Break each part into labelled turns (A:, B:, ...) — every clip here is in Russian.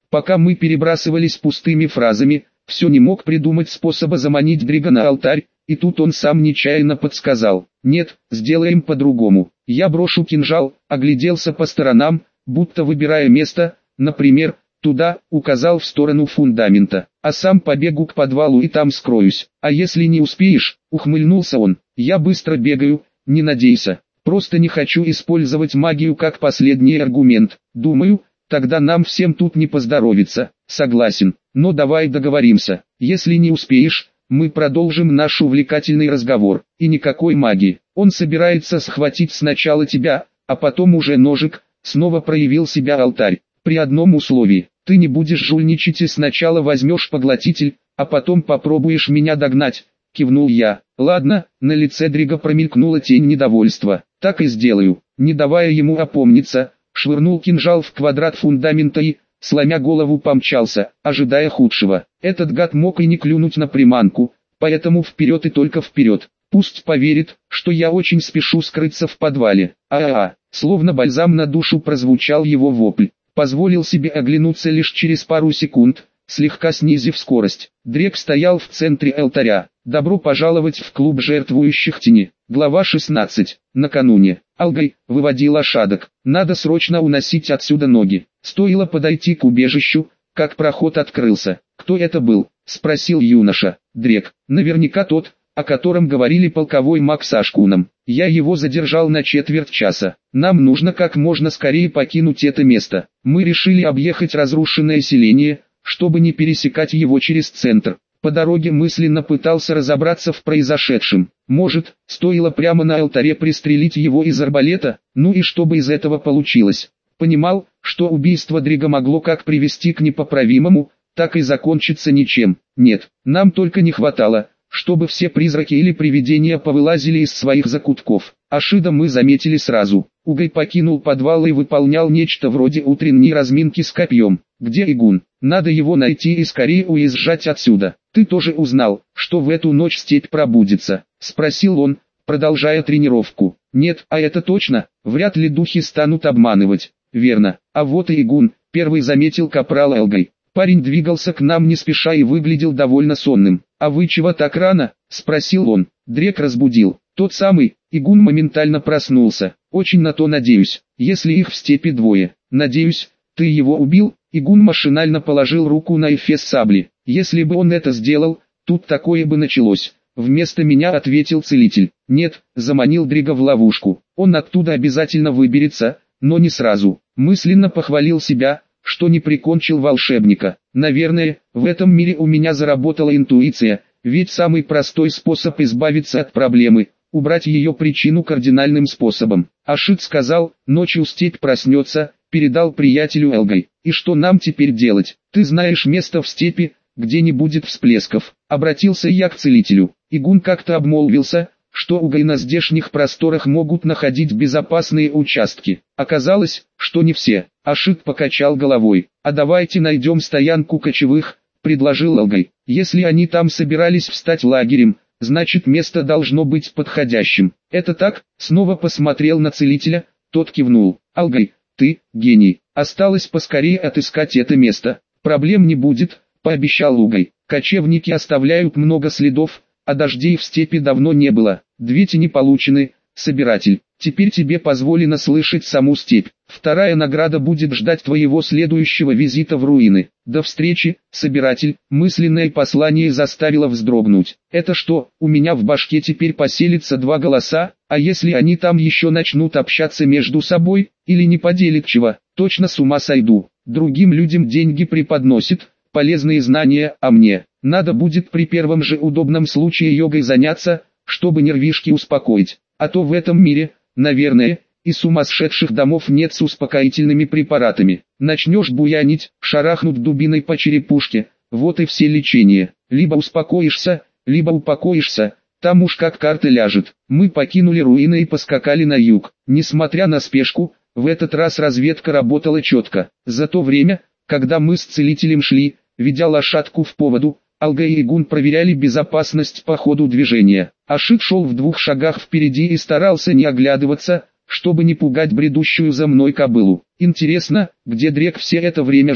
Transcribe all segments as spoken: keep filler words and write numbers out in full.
A: Пока мы перебрасывались пустыми фразами, все не мог придумать способа заманить Дрига на алтарь, и тут он сам нечаянно подсказал: «Нет, сделаем по-другому. Я брошу кинжал», огляделся по сторонам, будто выбирая место, например, туда, указал в сторону фундамента, «а сам побегу к подвалу и там скроюсь». «А если не успеешь?» — ухмыльнулся он. «Я быстро бегаю, не надейся. Просто не хочу использовать магию как последний аргумент. Думаю, тогда нам всем тут не поздоровится». «Согласен, но давай договоримся. Если не успеешь, мы продолжим наш увлекательный разговор, и никакой магии. Он собирается схватить сначала тебя, а потом уже ножик». Снова проявил себя алтарь. «При одном условии: ты не будешь жульничать и сначала возьмешь поглотитель, а потом попробуешь меня догнать», — кивнул я. «Ладно». На лице Дрига промелькнула тень недовольства. «Так и сделаю». Не давая ему опомниться, швырнул кинжал в квадрат фундамента и, сломя голову, помчался, ожидая худшего. Этот гад мог и не клюнуть на приманку, поэтому вперед и только вперед. Пусть поверит, что я очень спешу скрыться в подвале. А-а-а, словно бальзам на душу прозвучал его вопль. Позволил себе оглянуться лишь через пару секунд, слегка снизив скорость. Дрек стоял в центре алтаря. Добро пожаловать в клуб жертвующих тени. Глава шестнадцать. Накануне. Алгай, выводи лошадок. Надо срочно уносить отсюда ноги. Стоило подойти к убежищу, как проход открылся. «Кто это был?» — спросил юноша. «Дрек. Наверняка тот, о котором говорили полковой маг с Ашкуном. Я его задержал на четверть часа. Нам нужно как можно скорее покинуть это место. Мы решили объехать разрушенное селение, чтобы не пересекать его через центр». По дороге мысленно пытался разобраться в произошедшем. Может, стоило прямо на алтаре пристрелить его из арбалета, ну и что бы из этого получилось. Понимал, что убийство Дрига могло как привести к непоправимому, так и закончиться ничем. Нет, нам только не хватало, чтобы все призраки или привидения повылазили из своих закутков. Ашида мы заметили сразу. Угай покинул подвал и выполнял нечто вроде утренней разминки с копьем. «Где Игун? Надо его найти и скорее уезжать отсюда». «Ты тоже узнал, что в эту ночь степь пробудится?» — спросил он, продолжая тренировку. «Нет, а это точно, вряд ли духи станут обманывать». «Верно, а вот и Игун», — первый заметил капрал Элгай. Парень двигался к нам не спеша и выглядел довольно сонным. «А вы чего так рано?» — спросил он. Дрек разбудил. Тот самый. Игун моментально проснулся. «Очень на то надеюсь, если их в степи двое». «Надеюсь, ты его убил?» Игун машинально положил руку на эфес сабли. «Если бы он это сделал, тут такое бы началось». Вместо меня ответил целитель. «Нет», заманил Дрига в ловушку. «Он оттуда обязательно выберется, но не сразу». Мысленно похвалил себя, что не прикончил волшебника. Наверное, в этом мире у меня заработала интуиция, ведь самый простой способ избавиться от проблемы — убрать ее причину кардинальным способом. Ашид сказал, ночью степь проснется, передал приятелю Элгай. «И что нам теперь делать? Ты знаешь место в степи, где не будет всплесков?» Обратился я к целителю. Игун как-то обмолвился, что угай на здешних просторах могут находить безопасные участки. Оказалось, что не все. Ашид покачал головой. «А давайте найдем стоянку кочевых», — предложил Алгай. «Если они там собирались встать лагерем, значит место должно быть подходящим». «Это так?» — снова посмотрел на целителя, тот кивнул. «Алгай, ты, гений, осталось поскорее отыскать это место». «Проблем не будет», — пообещал Угай. «Кочевники оставляют много следов, а дождей в степи давно не было. Две тени получены, собиратель. Теперь тебе позволено слышать саму степь. Вторая награда будет ждать твоего следующего визита в руины. До встречи, собиратель». Мысленное послание заставило вздрогнуть. «Это что, у меня в башке теперь поселится два голоса? А если они там еще начнут общаться между собой, или не поделят чего? Точно с ума сойду. Другим людям деньги преподносит, полезные знания, а мне надо будет при первом же удобном случае йогой заняться, чтобы нервишки успокоить. А то в этом мире, наверное, и сумасшедших домов нет с успокоительными препаратами. Начнешь буянить, шарахнут дубиной по черепушке, вот и все лечение. Либо успокоишься, либо упокоишься, там уж как карта ляжет». Мы покинули руины и поскакали на юг. Несмотря на спешку, в этот раз разведка работала четко. За то время, когда мы с целителем шли, ведя лошадку в поводу, Алгай и Игун проверяли безопасность по ходу движения. Ашид шел в двух шагах впереди и старался не оглядываться, чтобы не пугать бредущую за мной кобылу. Интересно, где Дрек все это время жил?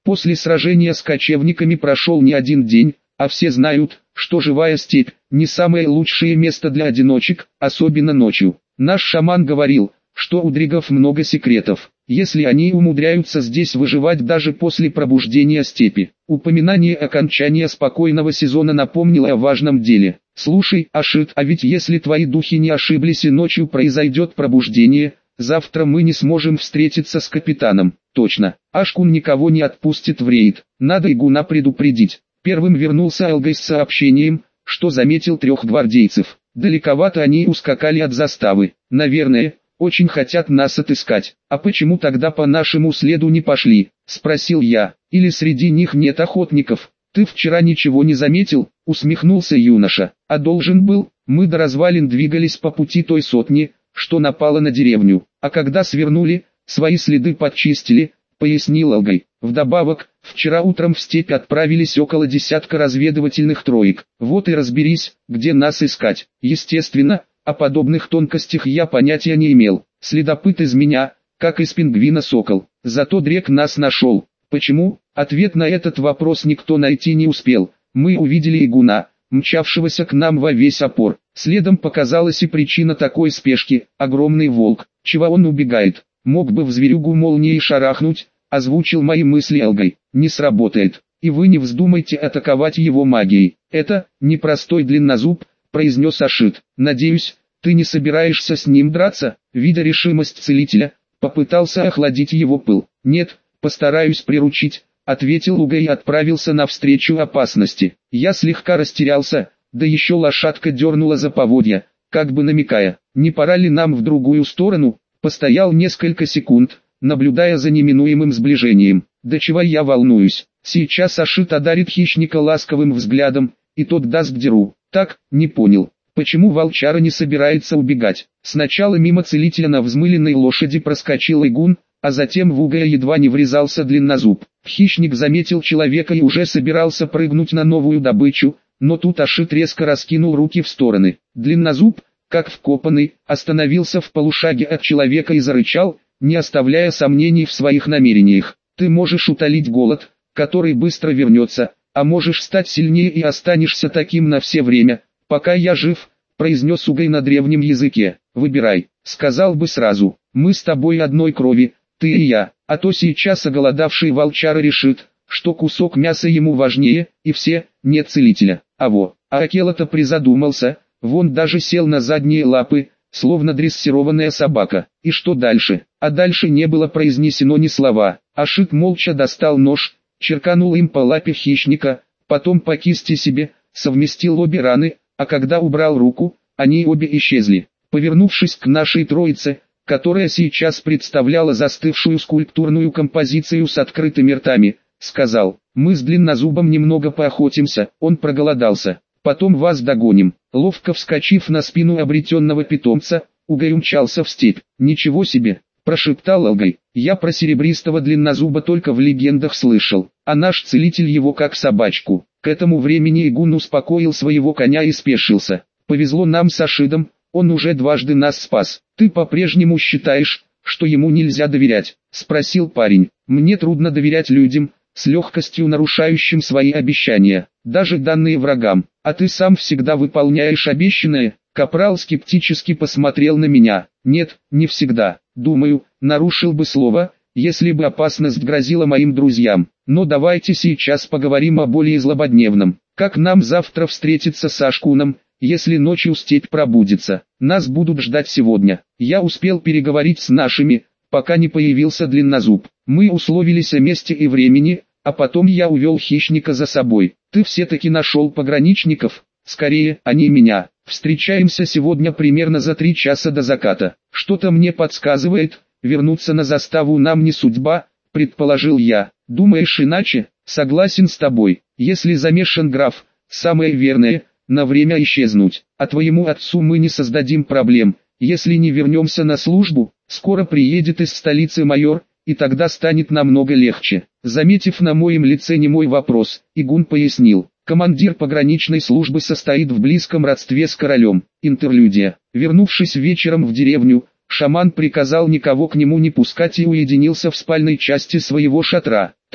A: После сражения с кочевниками прошел не один день, а все знают, что живая степь – не самое лучшее место для одиночек, особенно ночью. Наш шаман говорил, что у дригов много секретов, если они умудряются здесь выживать даже после пробуждения степи. Упоминание окончания спокойного сезона напомнило о важном деле. «Слушай, Ашит, а ведь если твои духи не ошиблись и ночью произойдет пробуждение, завтра мы не сможем встретиться с капитаном». «Точно, Ашкун никого не отпустит в рейд, надо Игуна предупредить». Первым вернулся Алгай с сообщением, что заметил трех гвардейцев. Далековато они ускакали от заставы. Наверное, очень хотят нас отыскать. А почему тогда по нашему следу не пошли? Спросил я. Или среди них нет охотников? Ты вчера ничего не заметил? Усмехнулся юноша. А должен был, мы до развалин двигались по пути той сотни, что напала на деревню. А когда свернули, свои следы подчистили, пояснил Алгай. Вдобавок, вчера утром в степь отправились около десятка разведывательных троек. Вот и разберись, где нас искать. Естественно, о подобных тонкостях я понятия не имел. Следопыт из меня, как из пингвина сокол. Зато Дрек нас нашел. Почему? Ответ на этот вопрос никто найти не успел. Мы увидели Игуна, мчавшегося к нам во весь опор. Следом показалась и причина такой спешки – огромный волк. Чего он убегает? Мог бы в зверюгу молнией шарахнуть, озвучил мои мысли Алгай. Не сработает, и вы не вздумайте атаковать его магией. Это, непростой длиннозуб, произнес Ашит. Надеюсь, ты не собираешься с ним драться? Видя решимость целителя, попытался охладить его пыл. Нет, постараюсь приручить, ответил Угай и отправился навстречу опасности. Я слегка растерялся, да еще лошадка дернула за поводья, как бы намекая, не пора ли нам в другую сторону. Постоял несколько секунд, наблюдая за неминуемым сближением. До чего я волнуюсь. Сейчас Ашит одарит хищника ласковым взглядом, и тот даст дёру. Так, не понял, почему волчара не собирается убегать. Сначала мимо целителя на взмыленной лошади проскочил Игун, а затем в Угая едва не врезался длиннозуб. Хищник заметил человека и уже собирался прыгнуть на новую добычу, но тут Ашит резко раскинул руки в стороны. Длиннозуб, как вкопанный, остановился в полушаге от человека и зарычал, не оставляя сомнений в своих намерениях. Ты можешь утолить голод, который быстро вернется, а можешь стать сильнее и останешься таким на все время, пока я жив, произнес Угай на древнем языке. Выбирай, сказал бы сразу, мы с тобой одной крови, ты и я, а то сейчас оголодавший волчара решит, что кусок мяса ему важнее, и все, нет целителя. А во, а Акела-то призадумался, вон даже сел на задние лапы, словно дрессированная собака. И что дальше? А дальше не было произнесено ни слова. Ашит молча достал нож, черканул им по лапе хищника, потом по кисти себе, совместил обе раны, а когда убрал руку, они обе исчезли. Повернувшись к нашей троице, которая сейчас представляла застывшую скульптурную композицию с открытыми ртами, сказал: мы с длиннозубом немного поохотимся, он проголодался. Потом вас догоним. Ловко вскочив на спину обретенного питомца, Угай умчался в степь. Ничего себе, прошептал Алгай. Я про серебристого длиннозуба только в легендах слышал, а наш целитель его как собачку. К этому времени Игун успокоил своего коня и спешился. Повезло нам с Ашидом, он уже дважды нас спас. Ты по-прежнему считаешь, что ему нельзя доверять? Спросил парень. Мне трудно доверять людям, с легкостью нарушающим свои обещания, даже данные врагам. А ты сам всегда выполняешь обещанное? Капрал скептически посмотрел на меня. Нет, не всегда. Думаю, нарушил бы слово, если бы опасность грозила моим друзьям. Но давайте сейчас поговорим о более злободневном. Как нам завтра встретиться с Ашкуном, если ночью степь пробудится? Нас будут ждать сегодня. Я успел переговорить с нашими, пока не появился длиннозуб. Мы условились о месте и времени, а потом я увел хищника за собой. Ты все-таки нашел пограничников? Скорее, они меня. Встречаемся сегодня примерно за три часа до заката. Что-то мне подсказывает, вернуться на заставу нам не судьба, предположил я. Думаешь иначе? Согласен с тобой. Если замешан граф, самое верное, на время исчезнуть. А твоему отцу мы не создадим проблем, если не вернемся на службу. Скоро приедет из столицы майор, и тогда станет намного легче. Заметив на моем лице немой вопрос, Игун пояснил. Командир пограничной службы состоит в близком родстве с королем. Интерлюдия. Вернувшись вечером в деревню, шаман приказал никого к нему не пускать и уединился в спальной части своего шатра. Там,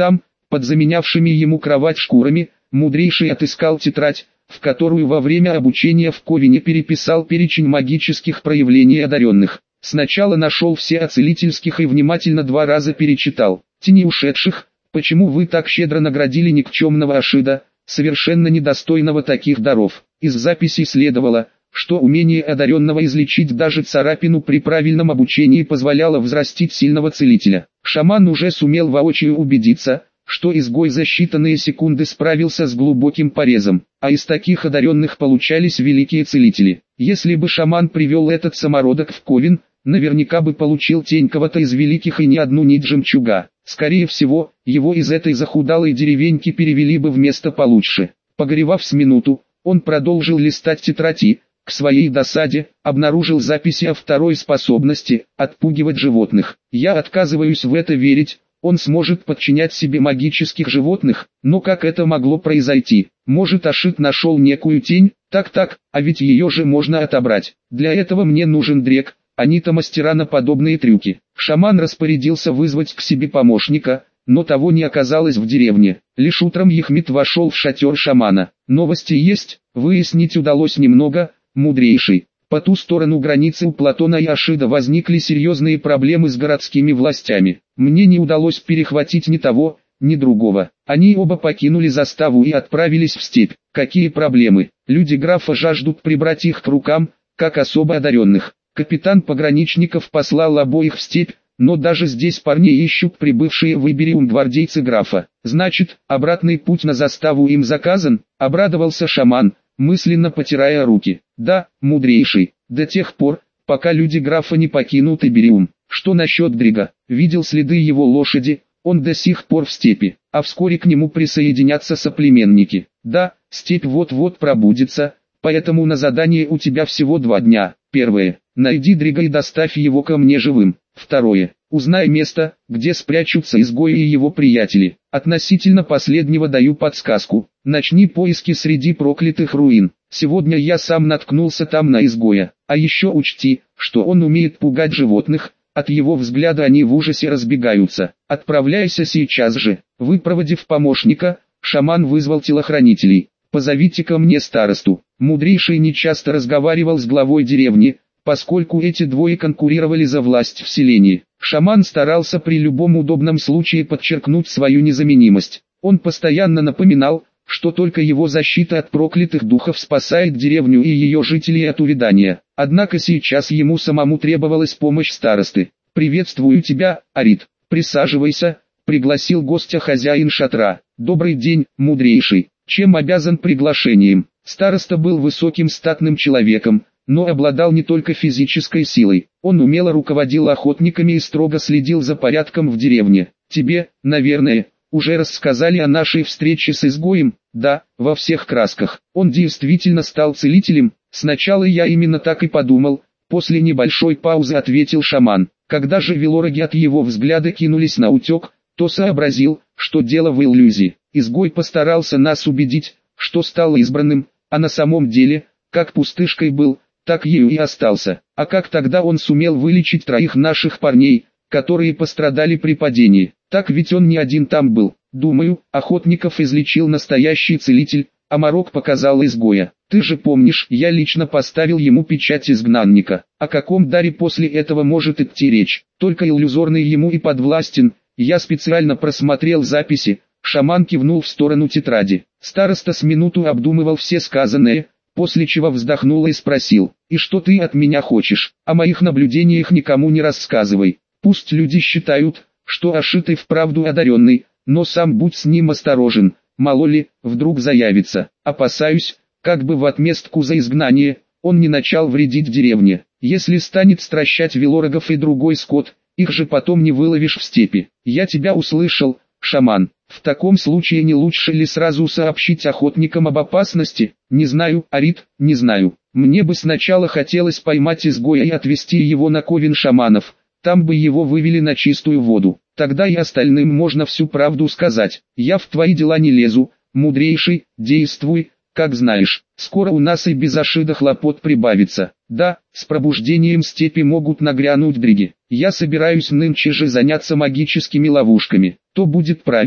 A: Под заменявшими ему кровать шкурами, мудрейший отыскал тетрадь, в которую во время обучения в Ковине переписал перечень магических проявлений одаренных. Сначала нашел все о целительских и внимательно два раза перечитал. «Тени ушедших, почему вы так щедро наградили никчемного Ашида, совершенно недостойного таких даров?» Из записи следовало, что умение одаренного излечить даже царапину при правильном обучении позволяло взрастить сильного целителя. Шаман уже сумел воочию убедиться, что изгой за считанные секунды справился с глубоким порезом, а из таких одаренных получались великие целители. Если бы шаман привел этот самородок в Ковен, наверняка бы получил тень кого-то из великих и не одну нить жемчуга. Скорее всего, его из этой захудалой деревеньки перевели бы в место получше. Погоревав с минуту, он продолжил листать тетрадь и, к своей досаде, обнаружил записи о второй способности – отпугивать животных. «Я отказываюсь в это верить. Он сможет подчинять себе магических животных, но как это могло произойти? Может, Ашид нашел некую тень? Так-так, а ведь ее же можно отобрать. Для этого мне нужен Дрек, они-то мастера на подобные трюки». Шаман распорядился вызвать к себе помощника, но того не оказалось в деревне. Лишь утром Ехмет вошел в шатер шамана. «Новости есть?» Выяснить удалось немного, мудрейший. По ту сторону границы у Платона и Ашида возникли серьезные проблемы с городскими властями. Мне не удалось перехватить ни того, ни другого. Они оба покинули заставу и отправились в степь. Какие проблемы? Люди графа жаждут прибрать их к рукам, как особо одаренных. Капитан пограничников послал обоих в степь, но даже здесь парней ищут прибывшие в Ибериум гвардейцы графа. Значит, обратный путь на заставу им заказан? Обрадовался шаман, мысленно потирая руки. Да, мудрейший, до тех пор, пока люди графа не покинут Ибериум. Что насчет Дрига? Видел следы его лошади, он до сих пор в степи, а вскоре к нему присоединятся соплеменники. Да, степь вот-вот пробудится, поэтому на задание у тебя всего два дня. Первое. Найди Дрига и доставь его ко мне живым. Второе. Узнай место, где спрячутся изгои и его приятели. Относительно последнего даю подсказку. Начни поиски среди проклятых руин. Сегодня я сам наткнулся там на изгоя. А еще учти, что он умеет пугать животных. От его взгляда они в ужасе разбегаются. Отправляйся сейчас же. Выпроводив помощника, шаман вызвал телохранителей. Позовите ко мне старосту. Мудрейший нечасто разговаривал с главой деревни, поскольку эти двое конкурировали за власть в селении. Шаман старался при любом удобном случае подчеркнуть свою незаменимость. Он постоянно напоминал, что только его защита от проклятых духов спасает деревню и ее жителей от увядания. Однако сейчас ему самому требовалась помощь старосты. «Приветствую тебя, Арит. Присаживайся», — пригласил гостя хозяин шатра. «Добрый день, мудрейший. Чем обязан приглашением?» Староста был высоким статным человеком, но обладал не только физической силой. Он умело руководил охотниками и строго следил за порядком в деревне. «Тебе, наверное, уже рассказали о нашей встрече с изгоем?» «Да, во всех красках. Он действительно стал целителем?» «Сначала я именно так и подумал», — после небольшой паузы ответил шаман. Когда же велороги от его взгляда кинулись на утек, то сообразил, что дело в иллюзии. Изгой постарался нас убедить, что стал избранным, а на самом деле, как пустышкой был, так ею и остался. А как тогда он сумел вылечить троих наших парней, которые пострадали при падении? Так ведь он не один там был. Думаю, охотников излечил настоящий целитель, а Марок показал изгоя. Ты же помнишь, я лично поставил ему печать изгнанника. О каком даре после этого может идти речь? Только иллюзорный ему и подвластен. Я специально просмотрел записи. Шаман кивнул в сторону тетради. Староста с минуту обдумывал все сказанное, после чего вздохнул и спросил: «И что ты от меня хочешь? О моих наблюдениях никому не рассказывай. Пусть люди считают, что Ашит и вправду одаренный, но сам будь с ним осторожен, мало ли, вдруг заявится. Опасаюсь, как бы в отместку за изгнание, он не начал вредить деревне. Если станет стращать велорогов и другой скот, их же потом не выловишь в степи». «Я тебя услышал, шаман. В таком случае не лучше ли сразу сообщить охотникам об опасности?» «Не знаю, Арит, не знаю. Мне бы сначала хотелось поймать изгоя и отвезти его на ковен шаманов, там бы его вывели на чистую воду. Тогда и остальным можно всю правду сказать. Я в твои дела не лезу, мудрейший, действуй, как знаешь. Скоро у нас и без Ашида хлопот прибавится. Да, с пробуждением степи могут нагрянуть дриги. Я собираюсь нынче же заняться магическими ловушками. То будет правильно,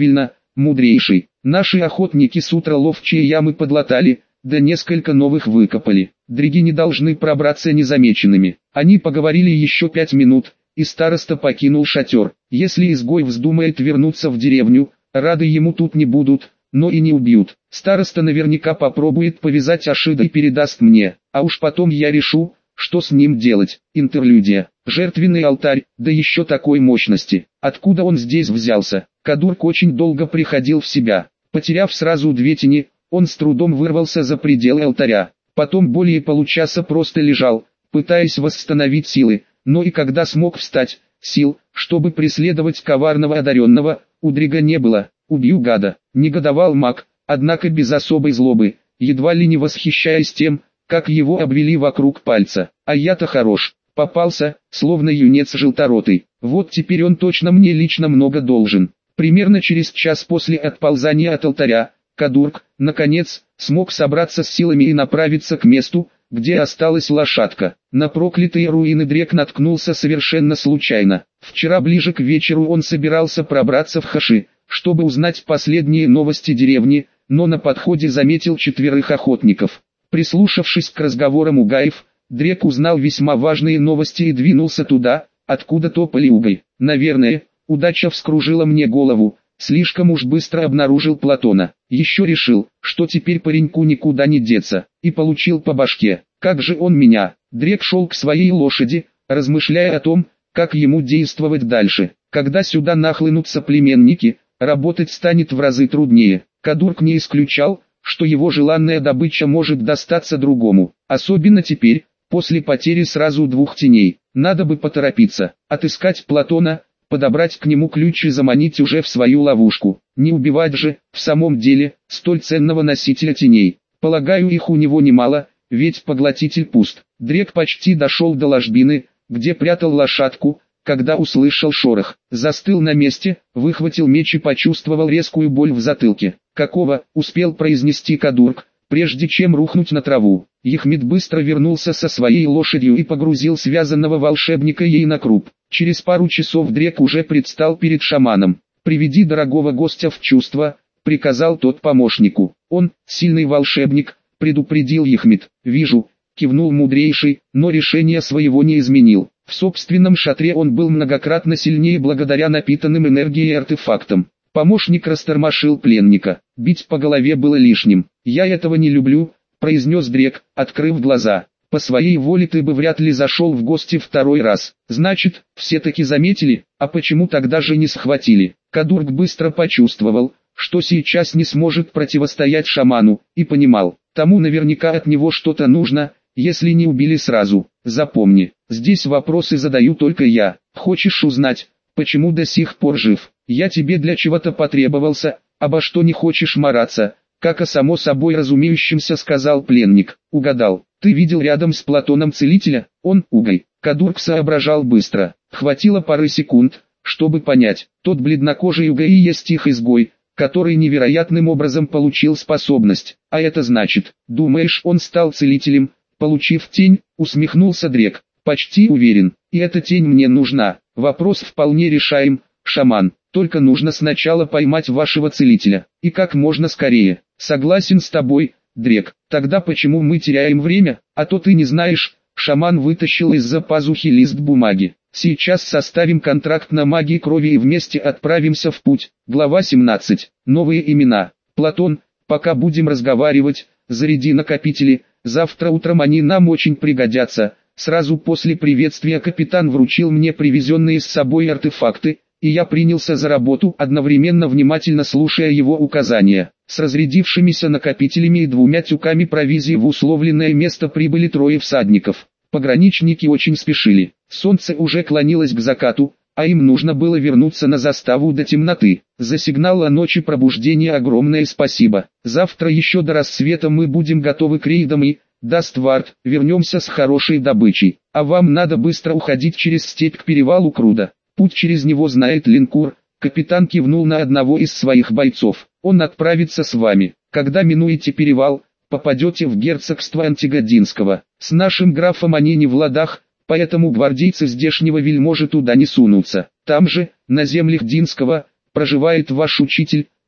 A: мудрейший. Наши охотники с утра ловчие ямы подлатали, да несколько новых выкопали. Дриги не должны пробраться незамеченными. Они поговорили еще пять минут, и староста покинул шатер. Если изгой вздумает вернуться в деревню, рады ему тут не будут, но и не убьют. Староста наверняка попробует повязать Ашида и передаст мне, а уж потом я решу, что с ним делать. Интерлюдия. Жертвенный алтарь, да еще такой мощности. Откуда он здесь взялся? Кадурк очень долго приходил в себя. Потеряв сразу две тени, он с трудом вырвался за пределы алтаря. Потом более получаса просто лежал, пытаясь восстановить силы, но и когда смог встать, сил, чтобы преследовать коварного одаренного, у Дрига не было. «Убью гада», — негодовал маг, однако без особой злобы, едва ли не восхищаясь тем, как его обвели вокруг пальца. А я-то хорош, попался, словно юнец желторотый. Вот теперь он точно мне лично много должен. Примерно через час после отползания от алтаря, Кадурк, наконец, смог собраться с силами и направиться к месту, где осталась лошадка. На проклятые руины Дрек наткнулся совершенно случайно. Вчера ближе к вечеру он собирался пробраться в Хаши, чтобы узнать последние новости деревни, но на подходе заметил четверых охотников. Прислушавшись к разговорам угаев, Дрек узнал весьма важные новости и двинулся туда, откуда топали угой. Наверное, удача вскружила мне голову, слишком уж быстро обнаружил Платона. Еще решил, что теперь пареньку никуда не деться, и получил по башке. Как же он меня? Дрек шел к своей лошади, размышляя о том, как ему действовать дальше. Когда сюда нахлынутся племенники, работать станет в разы труднее. Кадурк не исключал, что его желанная добыча может достаться другому. Особенно теперь, после потери сразу двух теней. Надо бы поторопиться, отыскать Платона, подобрать к нему ключ и заманить уже в свою ловушку. Не убивать же, в самом деле, столь ценного носителя теней. Полагаю, их у него немало, ведь поглотитель пуст. Дрек почти дошел до ложбины, где прятал лошадку, когда услышал шорох. Застыл на месте, выхватил меч и почувствовал резкую боль в затылке. «Какого?» — успел произнести Кадурк, прежде чем рухнуть на траву. Ехмед быстро вернулся со своей лошадью и погрузил связанного волшебника ей на круп. Через пару часов Дрек уже предстал перед шаманом. «Приведи дорогого гостя в чувство», — приказал тот помощнику. «Он, сильный волшебник», — предупредил Ехмед. «Вижу», — кивнул мудрейший, но решение своего не изменил. В собственном шатре он был многократно сильнее благодаря напитанным энергией артефактам. Помощник растормошил пленника. Бить по голове было лишним. «Я этого не люблю», — произнес Дрек, открыв глаза. «По своей воле ты бы вряд ли зашел в гости второй раз. Значит, все-таки заметили, а почему тогда же не схватили?» Кадурк быстро почувствовал, что сейчас не сможет противостоять шаману, и понимал, тому наверняка от него что-то нужно, если не убили сразу. «Запомни, здесь вопросы задаю только я. Хочешь узнать, почему до сих пор жив? Я тебе для чего-то потребовался, обо что не хочешь мараться», как о само собой разумеющемся сказал пленник. «Угадал, ты видел рядом с Платоном целителя? Он угой». Кадурк соображал быстро. Хватило пары секунд, чтобы понять, тот бледнокожий угой и есть их изгой, который невероятным образом получил способность. А это значит, думаешь, он стал целителем, получив тень? Усмехнулся Дрек. «Почти уверен, и эта тень мне нужна. Вопрос вполне решаем, шаман. Только нужно сначала поймать вашего целителя, и как можно скорее». «Согласен с тобой, Дрек. Тогда почему мы теряем время? А то ты не знаешь». Шаман вытащил из-за пазухи лист бумаги. «Сейчас составим контракт на магии крови и вместе отправимся в путь». Глава семнадцать. Новые имена. «Платон, пока будем разговаривать, заряди накопители, завтра утром они нам очень пригодятся». Сразу после приветствия капитан вручил мне привезенные с собой артефакты, и я принялся за работу, одновременно внимательно слушая его указания. С разрядившимися накопителями и двумя тюками провизии в условленное место прибыли трое всадников. Пограничники очень спешили. Солнце уже клонилось к закату, а им нужно было вернуться на заставу до темноты. За сигнал о ночи пробуждения огромное спасибо. Завтра еще до рассвета мы будем готовы к рейдам и, даст Вард, вернемся с хорошей добычей. А вам надо быстро уходить через степь к перевалу Круда. Путь через него знает Линкур. Капитан кивнул на одного из своих бойцов. Он отправится с вами. Когда минуете перевал, попадете в герцогство Антигодинского. С нашим графом они не в ладах, поэтому гвардейцы здешнего вельможи туда не сунутся. Там же, на землях Динского, проживает ваш учитель,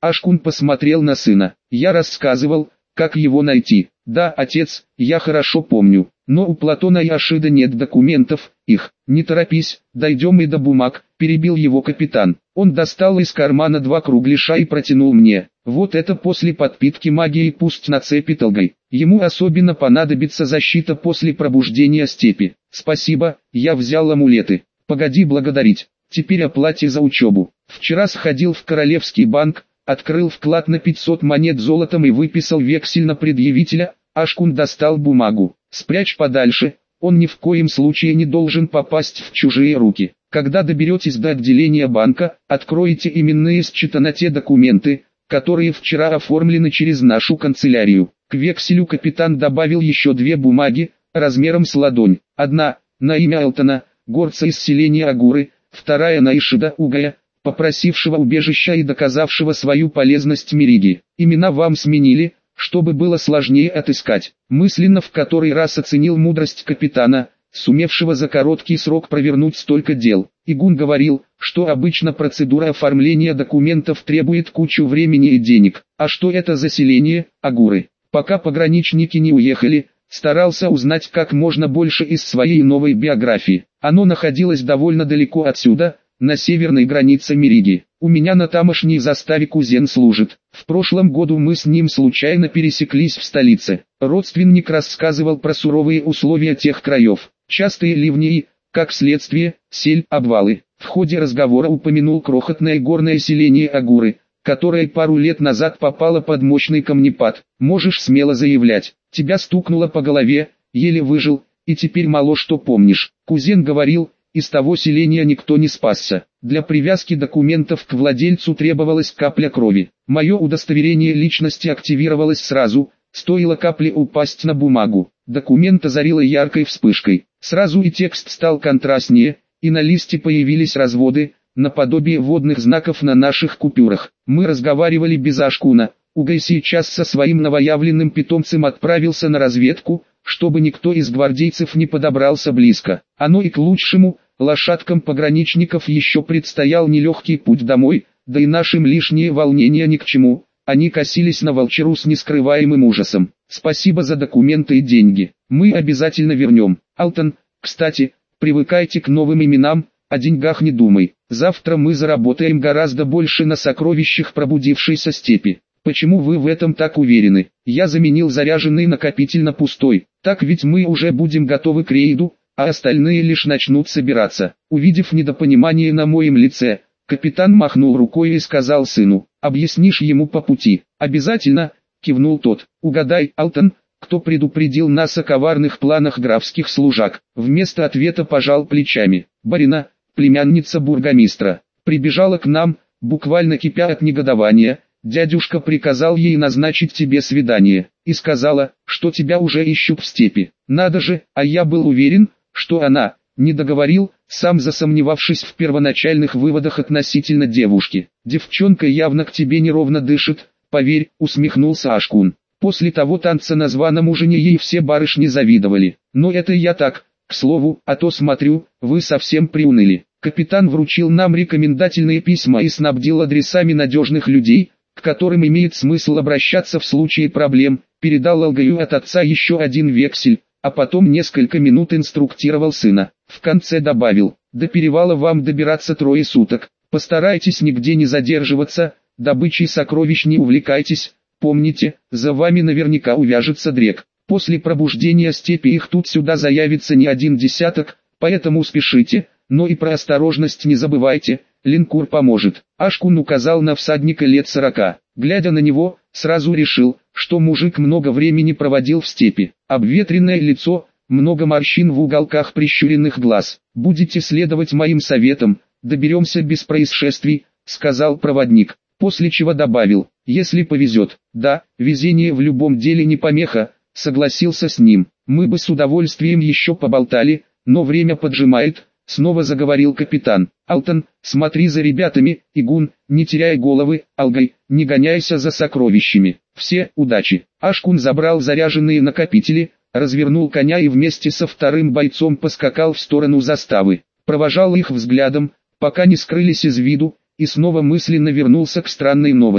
A: Ашкун посмотрел на сына. Я рассказывал, как его найти. Да, отец, я хорошо помню. Но у Платона и Ашида нет документов, их. Не торопись, дойдем и до бумаг, перебил его капитан. Он достал из кармана два кругляша и протянул мне. Вот это после подпитки магией пусть нацепит Алгай. Ему особенно понадобится защита после пробуждения степи. Спасибо, я взял амулеты. Погоди благодарить. Теперь о плате за учебу. Вчера сходил в Королевский банк, открыл вклад на пятьсот монет золотом и выписал вексель на предъявителя. Ашкун достал бумагу. Спрячь подальше, он ни в коем случае не должен попасть в чужие руки. Когда доберетесь до отделения банка, откройте именные счета на те документы, которые вчера оформлены через нашу канцелярию. К векселю капитан добавил еще две бумаги, размером с ладонь. Одна, на имя Элтона, горца из селения Агуры, вторая на Ишида Угая, попросившего убежища и доказавшего свою полезность Мериги. Имена вам сменили, чтобы было сложнее отыскать. Мысленно в который раз оценил мудрость капитана, сумевшего за короткий срок провернуть столько дел. Игун говорил, что обычно процедура оформления документов требует кучу времени и денег. А что это за селение, Агуры? Пока пограничники не уехали, старался узнать как можно больше из своей новой биографии. Оно находилось довольно далеко отсюда, на северной границе Мериги. У меня на тамошней заставе кузен служит. В прошлом году мы с ним случайно пересеклись в столице. Родственник рассказывал про суровые условия тех краев. Частые ливни и, как следствие, сель, обвалы. В ходе разговора упомянул крохотное горное селение Агуры, которое пару лет назад попало под мощный камнепад. Можешь смело заявлять, тебя стукнуло по голове, еле выжил, и теперь мало что помнишь. Кузен говорил, из того селения никто не спасся. Для привязки документов к владельцу требовалась капля крови. Мое удостоверение личности активировалось сразу, стоило капле упасть на бумагу. Документ озарило яркой вспышкой. Сразу и текст стал контрастнее, и на листе появились разводы, наподобие водных знаков на наших купюрах. Мы разговаривали без Ашкуна. Угай сейчас со своим новоявленным питомцем отправился на разведку, чтобы никто из гвардейцев не подобрался близко. Оно и к лучшему, лошадкам пограничников еще предстоял нелегкий путь домой, да и нашим лишние волнения ни к чему. Они косились на волчару с нескрываемым ужасом. Спасибо за документы и деньги. Мы обязательно вернем. Алтон, кстати, привыкайте к новым именам, о деньгах не думай. Завтра мы заработаем гораздо больше на сокровищах пробудившейся степи. Почему вы в этом так уверены? Я заменил заряженный накопитель на пустой. Так ведь мы уже будем готовы к рейду, а остальные лишь начнут собираться. Увидев недопонимание на моем лице, капитан махнул рукой и сказал сыну, объяснишь ему по пути. Обязательно, кивнул тот. Угадай, Алтон, кто предупредил нас о коварных планах графских служак. Вместо ответа пожал плечами. Барина, племянница бургомистра, прибежала к нам, буквально кипя от негодования. Дядюшка приказал ей назначить тебе свидание, и сказала, что тебя уже ищут в степи. Надо же, а я был уверен, что она, не договорил, сам засомневавшись в первоначальных выводах относительно девушки. Девчонка явно к тебе неровно дышит, поверь, усмехнулся Ашкун. После того танца на званом ужине ей все барышни завидовали. Но это я так, к слову, а то смотрю, вы совсем приуныли. Капитан вручил нам рекомендательные письма и снабдил адресами надежных людей, к которым имеет смысл обращаться в случае проблем, передал Алгаю от отца еще один вексель, а потом несколько минут инструктировал сына. В конце добавил, до перевала вам добираться трое суток, постарайтесь нигде не задерживаться, добычей сокровищ не увлекайтесь, помните, за вами наверняка увяжется дрек. После пробуждения степи их тут сюда заявится не один десяток, поэтому спешите, но и про осторожность не забывайте. Линкор поможет. Ашкун указал на всадника лет сорока. Глядя на него, сразу решил, что мужик много времени проводил в степи. Обветренное лицо, много морщин в уголках прищуренных глаз. Будете следовать моим советам, доберемся без происшествий, сказал проводник. После чего добавил, если повезет. Да, везение в любом деле не помеха, согласился с ним. Мы бы с удовольствием еще поболтали, но время поджимает. Снова заговорил капитан. Алтон, смотри за ребятами, Игун, не теряй головы, Алгай, не гоняйся за сокровищами. Все, удачи. Ашкун забрал заряженные накопители, развернул коня и вместе со вторым бойцом поскакал в сторону заставы. Провожал их взглядом, пока не скрылись из виду, и снова мысленно вернулся к странной новости.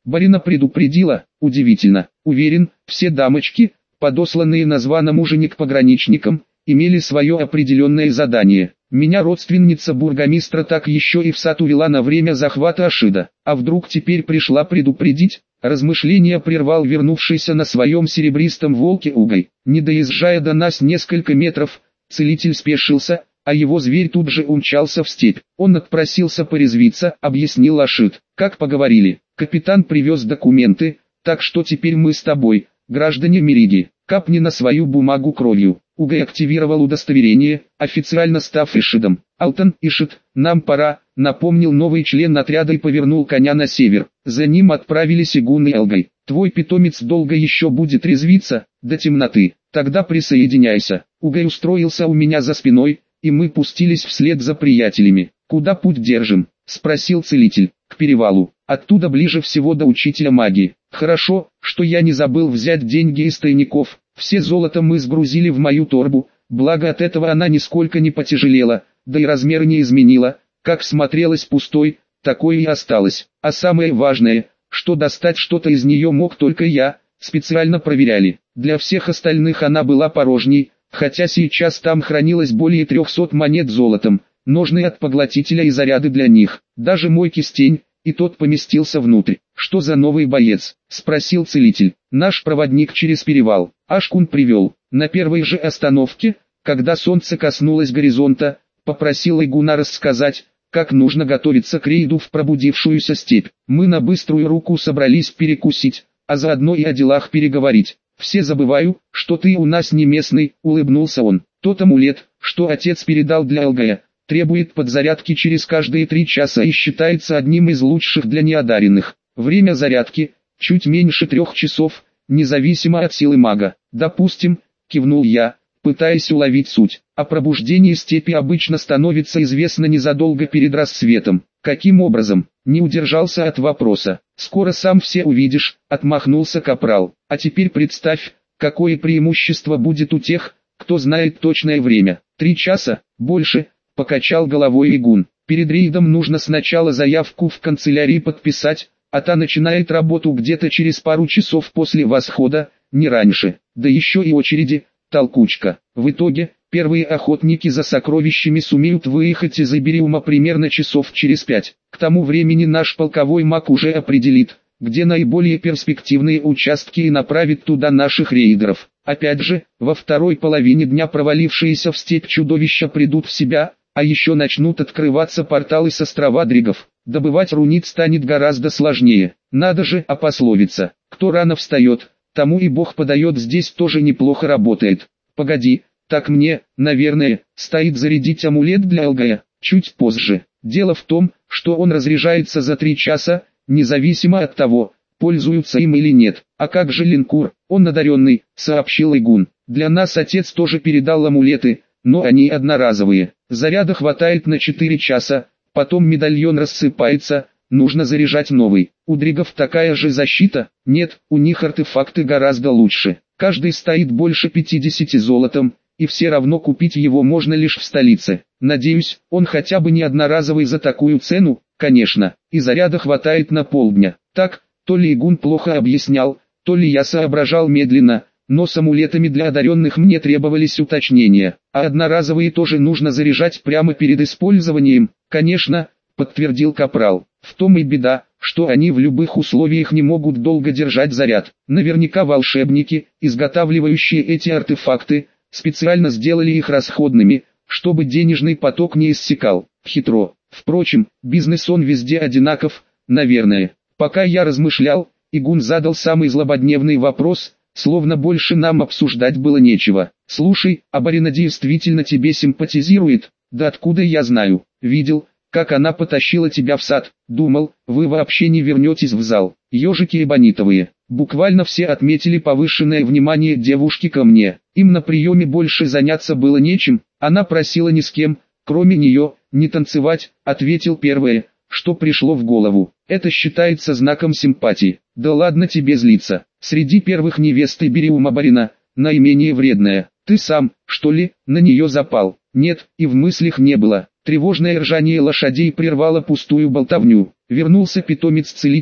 A: Барина предупредила, удивительно. Уверен, все дамочки, подосланные на званом ужине к пограничникам, имели свое определенное задание. Меня родственница бургомистра так еще и в сад увела на время захвата Ашида. А вдруг теперь пришла предупредить? Размышления прервал вернувшийся на своем серебристом волке Угай. Не доезжая до нас несколько метров, целитель спешился, а его зверь тут же умчался в степь. Он отпросился порезвиться, объяснил Ашид. Как поговорили, капитан привез документы, так что теперь мы с тобой, граждане Мериги, капни на свою бумагу кровью. Угай активировал удостоверение, официально став Ишидом. Алтан, Ишид, нам пора, напомнил новый член отряда и повернул коня на север. За ним отправились Игун и Алгай. Твой питомец долго еще будет резвиться, до темноты, тогда присоединяйся. Угай устроился у меня за спиной, и мы пустились вслед за приятелями. Куда путь держим? Спросил целитель. К перевалу, оттуда ближе всего до учителя магии. Хорошо, что я не забыл взять деньги из тайников. Все золото мы сгрузили в мою торбу, благо от этого она нисколько не потяжелела, да и размер не изменила, как смотрелась пустой, такое и осталось. А самое важное, что достать что-то из нее мог только я, специально проверяли. Для всех остальных она была порожней, хотя сейчас там хранилось более трехсот монет золотом, ножны от поглотителя и заряды для них. Даже мой кистень, и тот поместился внутрь. «Что за новый боец?» – спросил целитель. «Наш проводник через перевал. Ашкун привел. На первой же остановке, когда солнце коснулось горизонта, попросил Игуна рассказать, как нужно готовиться к рейду в пробудившуюся степь. Мы на быструю руку собрались перекусить, а заодно и о делах переговорить. Все забываю, что ты у нас не местный», – улыбнулся он. «Тот амулет, что отец передал для Алгая, требует подзарядки через каждые три часа и считается одним из лучших для неодаренных. Время зарядки – чуть меньше трех часов, независимо от силы мага. Допустим, кивнул я, пытаясь уловить суть. О пробуждении степи обычно становится известно незадолго перед рассветом. Каким образом? Не удержался от вопроса. Скоро сам все увидишь, отмахнулся капрал. А теперь представь, какое преимущество будет у тех, кто знает точное время. Три часа, больше, покачал головой Игун. Перед рейдом нужно сначала заявку в канцелярии подписать, а та начинает работу где-то через пару часов после восхода, не раньше. Да еще и очереди, толкучка. В итоге, первые охотники за сокровищами сумеют выехать из Ибериума примерно часов через пять. К тому времени наш полковой маг уже определит, где наиболее перспективные участки и направит туда наших рейдеров. Опять же, во второй половине дня провалившиеся в степь чудовища придут в себя, а еще начнут открываться порталы с острова Дригов. Добывать рунит станет гораздо сложнее. Надо же, а пословица: кто рано встает, тому и Бог подает, здесь тоже неплохо работает. Погоди, так мне, наверное, стоит зарядить амулет для Алгая, чуть позже. Дело в том, что он разряжается за три часа, независимо от того, пользуются им или нет. А как же линкур? Он одаренный, сообщил Игун. Для нас отец тоже передал амулеты, но они одноразовые. Заряда хватает на четыре часа, потом медальон рассыпается, нужно заряжать новый. У дригов такая же защита? Нет, у них артефакты гораздо лучше. Каждый стоит больше пятидесяти золотом, и все равно купить его можно лишь в столице. Надеюсь, он хотя бы не одноразовый за такую цену, конечно, и заряда хватает на полдня. Так, то ли Игун плохо объяснял, то ли я соображал медленно, но с амулетами для одаренных мне требовались уточнения, а одноразовые тоже нужно заряжать прямо перед использованием. Конечно, подтвердил капрал. В том и беда, что они в любых условиях не могут долго держать заряд. Наверняка волшебники, изготавливающие эти артефакты, специально сделали их расходными, чтобы денежный поток не иссякал. Хитро. Впрочем, бизнес он везде одинаков, наверное. Пока я размышлял, Игун задал самый злободневный вопрос, словно больше нам обсуждать было нечего. «Слушай, а Барина действительно тебе симпатизирует?» «Да откуда я знаю? Видел, как она потащила тебя в сад. Думал, вы вообще не вернетесь в зал». Ежики эбонитовые. Буквально все отметили повышенное внимание девушки ко мне. Им на приеме больше заняться было нечем, она просила ни с кем, кроме нее, не танцевать, ответил первое, что пришло в голову. Это считается знаком симпатии. Да ладно тебе злиться. Среди первых невест Ибериума Барина, наименее вредная. Ты сам, что ли, на нее запал? Нет, и в мыслях не было. Тревожное ржание лошадей прервало пустую болтовню. Вернулся питомец целителя,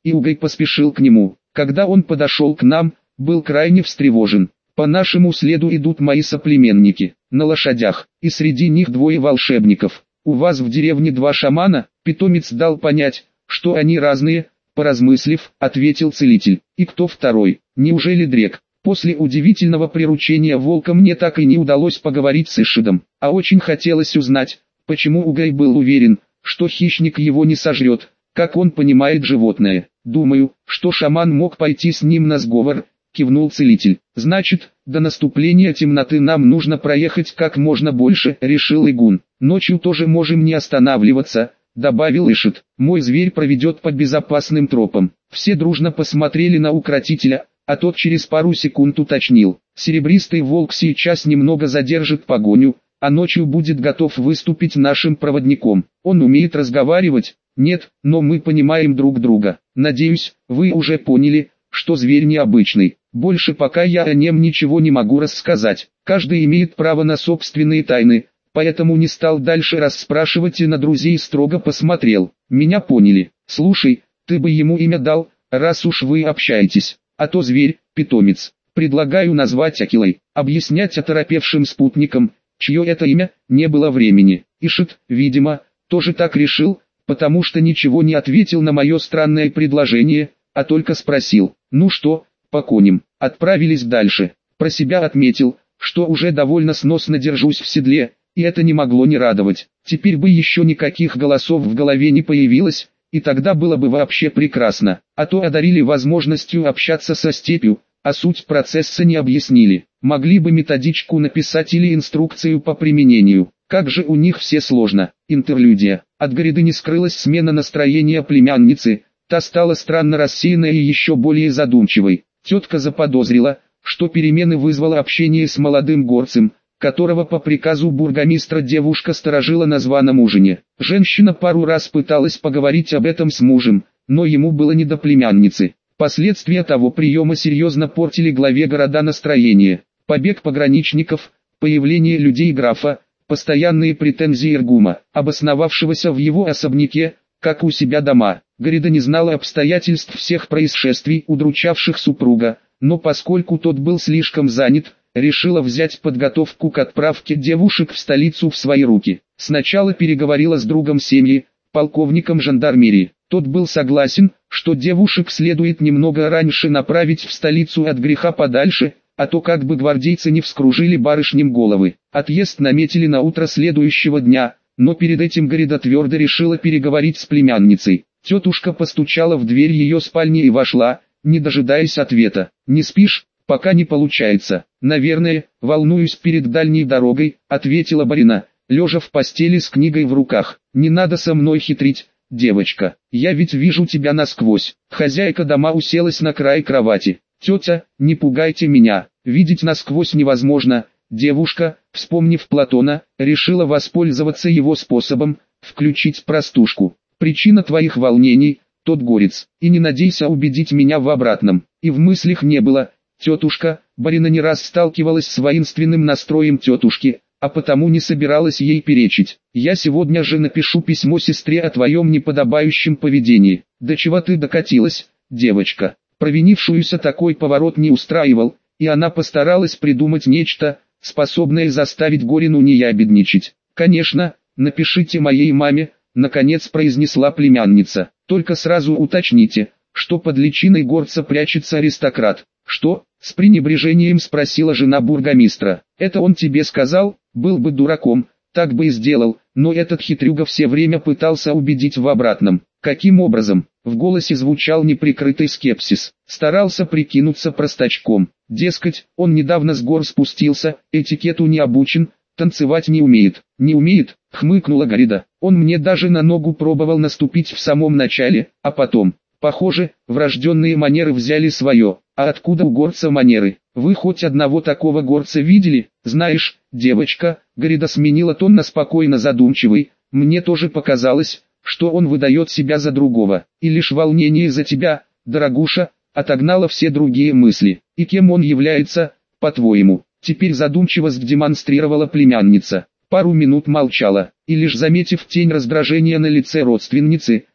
A: и Угай поспешил к нему. Когда он подошел к нам, был крайне встревожен. По нашему следу идут мои соплеменники, на лошадях, и среди них двое волшебников. У вас в деревне два шамана? Питомец дал понять, что они разные, поразмыслив, ответил целитель. И кто второй? Неужели Дрек? После удивительного приручения волка мне так и не удалось поговорить с Ишидом, а очень хотелось узнать, почему Угай был уверен, что хищник его не сожрет, как он понимает животное. Думаю, что шаман мог пойти с ним на сговор, кивнул целитель. Значит, до наступления темноты нам нужно проехать как можно больше, решил Игун. Ночью тоже можем не останавливаться, добавил Ишид. Мой зверь проведет по безопасным тропам. Все дружно посмотрели на укротителя, а тот через пару секунд уточнил. Серебристый волк сейчас немного задержит погоню, а ночью будет готов выступить нашим проводником. Он умеет разговаривать? Нет, но мы понимаем друг друга. Надеюсь, вы уже поняли, что зверь необычный. Больше пока я о нем ничего не могу рассказать. Каждый имеет право на собственные тайны, поэтому не стал дальше расспрашивать и на друзей строго посмотрел. Меня поняли. Слушай, ты бы ему имя дал, раз уж вы общаетесь. А то зверь, питомец. Предлагаю назвать Акилой. Объяснять оторопевшим спутникам, чье это имя, не было времени. Ишид, видимо, тоже так решил, потому что ничего не ответил на мое странное предложение, а только спросил: ну что, по коням? Отправились дальше. Про себя отметил, что уже довольно сносно держусь в седле, и это не могло не радовать. Теперь бы еще никаких голосов в голове не появилось, и тогда было бы вообще прекрасно. А то одарили возможностью общаться со степью, а суть процесса не объяснили. Могли бы методичку написать или инструкцию по применению. Как же у них все сложно. Интерлюдия. От Гориды не скрылась смена настроения племянницы. Та стала странно рассеянной и еще более задумчивой. Тетка заподозрила, что перемены вызвало общение с молодым горцем, которого по приказу бургомистра девушка сторожила на званом ужине. Женщина пару раз пыталась поговорить об этом с мужем, но ему было не до племянницы. Последствия того приема серьезно портили главе города настроение. Побег пограничников, появление людей графа, постоянные претензии Иргума, обосновавшегося в его особняке, как у себя дома. Горида не знала обстоятельств всех происшествий, удручавших супруга, но поскольку тот был слишком занят, решила взять подготовку к отправке девушек в столицу в свои руки. Сначала переговорила с другом семьи, полковником жандармерии. Тот был согласен, что девушек следует немного раньше направить в столицу от греха подальше, а то как бы гвардейцы не вскружили барышням головы. Отъезд наметили на утро следующего дня, но перед этим Горида твердо решила переговорить с племянницей. Тетушка постучала в дверь ее спальни и вошла, не дожидаясь ответа. «Не спишь?» «Пока не получается. Наверное, волнуюсь перед дальней дорогой», — ответила Барина, лежа в постели с книгой в руках. «Не надо со мной хитрить, девочка. Я ведь вижу тебя насквозь». Хозяйка дома уселась на край кровати. «Тетя, не пугайте меня. Видеть насквозь невозможно». Девушка, вспомнив Платона, решила воспользоваться его способом, включить простушку. «Причина твоих волнений, тот горец, и не надейся убедить меня в обратном». И в мыслях не было. Тетушка, Барина не раз сталкивалась с воинственным настроем тетушки, а потому не собиралась ей перечить. «Я сегодня же напишу письмо сестре о твоем неподобающем поведении». «До чего ты докатилась, девочка?» Провинившуюся такой поворот не устраивал, и она постаралась придумать нечто, способное заставить Горину не ябедничать. «Конечно, напишите моей маме», — наконец произнесла племянница. «Только сразу уточните, что под личиной горца прячется аристократ». «Что?» — с пренебрежением спросила жена бургомистра. «Это он тебе сказал? Был бы дураком, так бы и сделал, но этот хитрюга все время пытался убедить в обратном». «Каким образом?» В голосе звучал неприкрытый скепсис. Старался прикинуться простачком. Дескать, он недавно с гор спустился, этикету не обучен, танцевать не умеет. «Не умеет?» — хмыкнула Горида. «Он мне даже на ногу пробовал наступить в самом начале, а потом...» Похоже, врожденные манеры взяли свое. А откуда у горца манеры? Вы хоть одного такого горца видели? Знаешь, девочка, Горида сменила тон на спокойно задумчивый, мне тоже показалось, что он выдает себя за другого. И лишь волнение за тебя, дорогуша, отогнало все другие мысли. И кем он является, по-твоему? Теперь задумчиво демонстрировала племянница. Пару минут молчала, и лишь заметив тень раздражения на лице родственницы,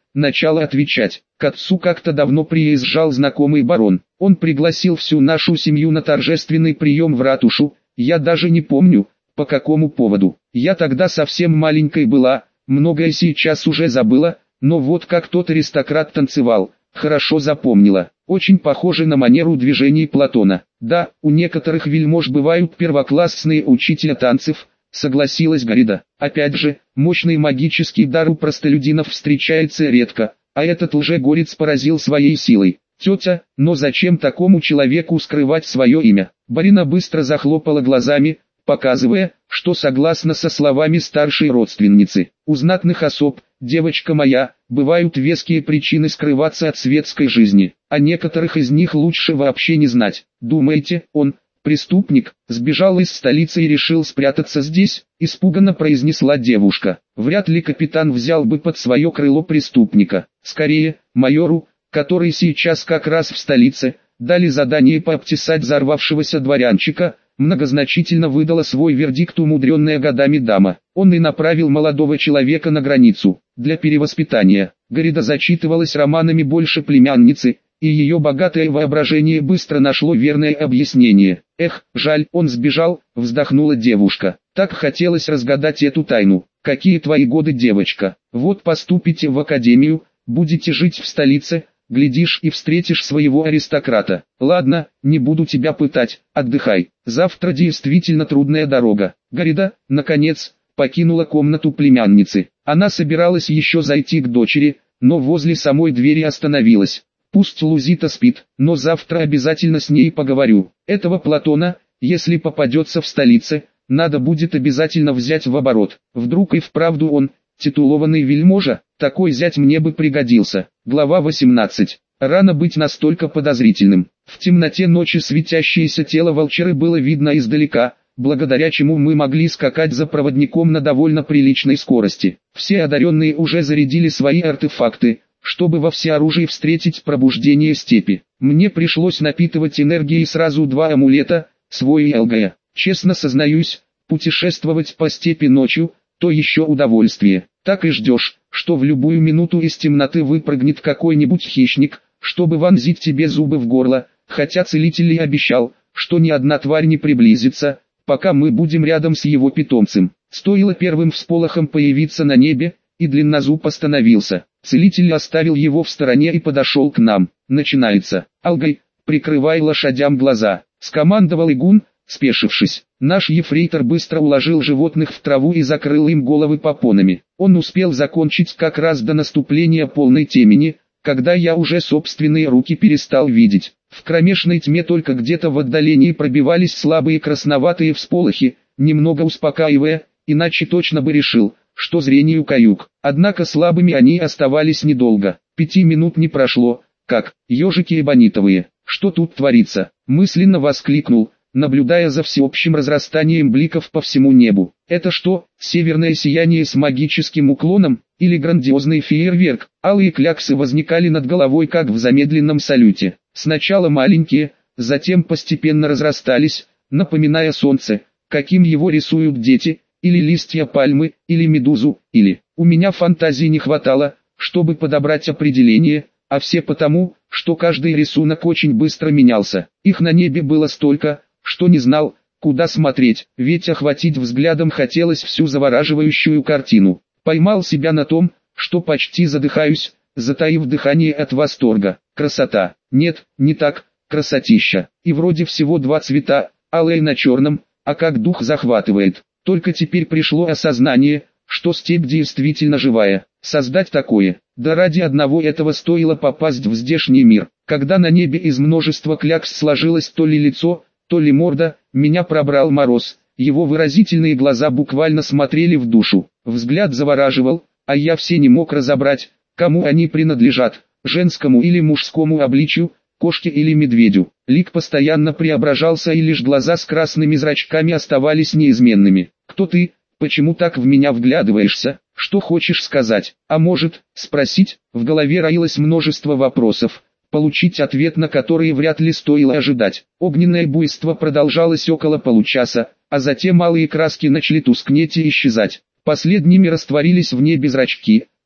A: начала отвечать. К отцу как-то давно приезжал знакомый барон. Он пригласил всю нашу семью на торжественный прием в ратушу. Я даже не помню, по какому поводу. Я тогда совсем маленькой была, многое сейчас уже забыла, но вот как тот аристократ танцевал, хорошо запомнила. Очень похоже на манеру движений Платона. Да, у некоторых вельмож бывают первоклассные учителя танцев, согласилась Гаррида. Опять же, мощный магический дар у простолюдинов встречается редко, а этот лжегорец поразил своей силой. Тетя, но зачем такому человеку скрывать свое имя? Барина быстро захлопала глазами, показывая, что согласна со словами старшей родственницы. У знатных особ, девочка моя, бывают веские причины скрываться от светской жизни, а некоторых из них лучше вообще не знать. Думаете, он, преступник, сбежал из столицы и решил спрятаться здесь? Испуганно произнесла девушка. Вряд ли капитан взял бы под свое крыло преступника. Скорее, майору, который сейчас как раз в столице, дали задание пообтесать взорвавшегося дворянчика. Многозначительно выдала свой вердикт умудренная годами дама. Он и направил молодого человека на границу, для перевоспитания. Гаррида зачитывалась романами больше племянницы, и ее богатое воображение быстро нашло верное объяснение. Эх, жаль, он сбежал, вздохнула девушка. Так хотелось разгадать эту тайну. Какие твои годы, девочка? Вот поступите в академию, будете жить в столице, глядишь и встретишь своего аристократа. Ладно, не буду тебя пытать, отдыхай. Завтра действительно трудная дорога. Гаррида, наконец, покинула комнату племянницы. Она собиралась еще зайти к дочери, но возле самой двери остановилась. Пусть Лузита спит, но завтра обязательно с ней поговорю. Этого Платона, если попадется в столице, надо будет обязательно взять в оборот. Вдруг и вправду он, титулованный вельможа, такой зять мне бы пригодился. Глава восемнадцать. Рано быть настолько подозрительным. В темноте ночи светящееся тело волчары было видно издалека, благодаря чему мы могли скакать за проводником на довольно приличной скорости. Все одаренные уже зарядили свои артефакты, чтобы во всеоружии встретить пробуждение степи. Мне пришлось напитывать энергией сразу два амулета, свой и Элгая. Честно сознаюсь, путешествовать по степи ночью – то еще удовольствие. Так и ждешь, что в любую минуту из темноты выпрыгнет какой-нибудь хищник, чтобы вонзить тебе зубы в горло, хотя целитель и обещал, что ни одна тварь не приблизится, пока мы будем рядом с его питомцем. Стоило первым всполохом появиться на небе, и длиннозуб остановился. Целитель оставил его в стороне и подошел к нам. Начинается. Алгай, прикрывай лошадям глаза, скомандовал Игун, спешившись. Наш ефрейтор быстро уложил животных в траву и закрыл им головы попонами. Он успел закончить как раз до наступления полной темени, когда я уже собственные руки перестал видеть. В кромешной тьме только где-то в отдалении пробивались слабые красноватые всполохи, немного успокаивая, иначе точно бы решил, что зрению каюк. Однако слабыми они оставались недолго. Пяти минут не прошло, как, ежики эбонитовые, что тут творится, мысленно воскликнул, наблюдая за всеобщим разрастанием бликов по всему небу. Это что, северное сияние с магическим уклоном, или грандиозный фейерверк? Алые кляксы возникали над головой как в замедленном салюте. Сначала маленькие, затем постепенно разрастались, напоминая солнце, каким его рисуют дети, или листья пальмы, или медузу, или... У меня фантазии не хватало, чтобы подобрать определение, а все потому, что каждый рисунок очень быстро менялся. Их на небе было столько, что не знал, куда смотреть, ведь охватить взглядом хотелось всю завораживающую картину. Поймал себя на том, что почти задыхаюсь, затаив дыхание от восторга. Красота. Нет, не так, красотища. И вроде всего два цвета, алый на черном, а как дух захватывает. Только теперь пришло осознание, что степь действительно живая. Создать такое, да ради одного этого стоило попасть в здешний мир. Когда на небе из множества клякс сложилось то ли лицо, то ли морда, меня пробрал мороз, его выразительные глаза буквально смотрели в душу, взгляд завораживал, а я все не мог разобрать, кому они принадлежат, женскому или мужскому обличью, кошке или медведю. Лик постоянно преображался и лишь глаза с красными зрачками оставались неизменными. Кто ты, почему так в меня вглядываешься, что хочешь сказать, а может, спросить? В голове роилось множество вопросов, получить ответ на которые вряд ли стоило ожидать. Огненное буйство продолжалось около получаса, а затем малые краски начали тускнеть и исчезать. Последними растворились в небе зрачки,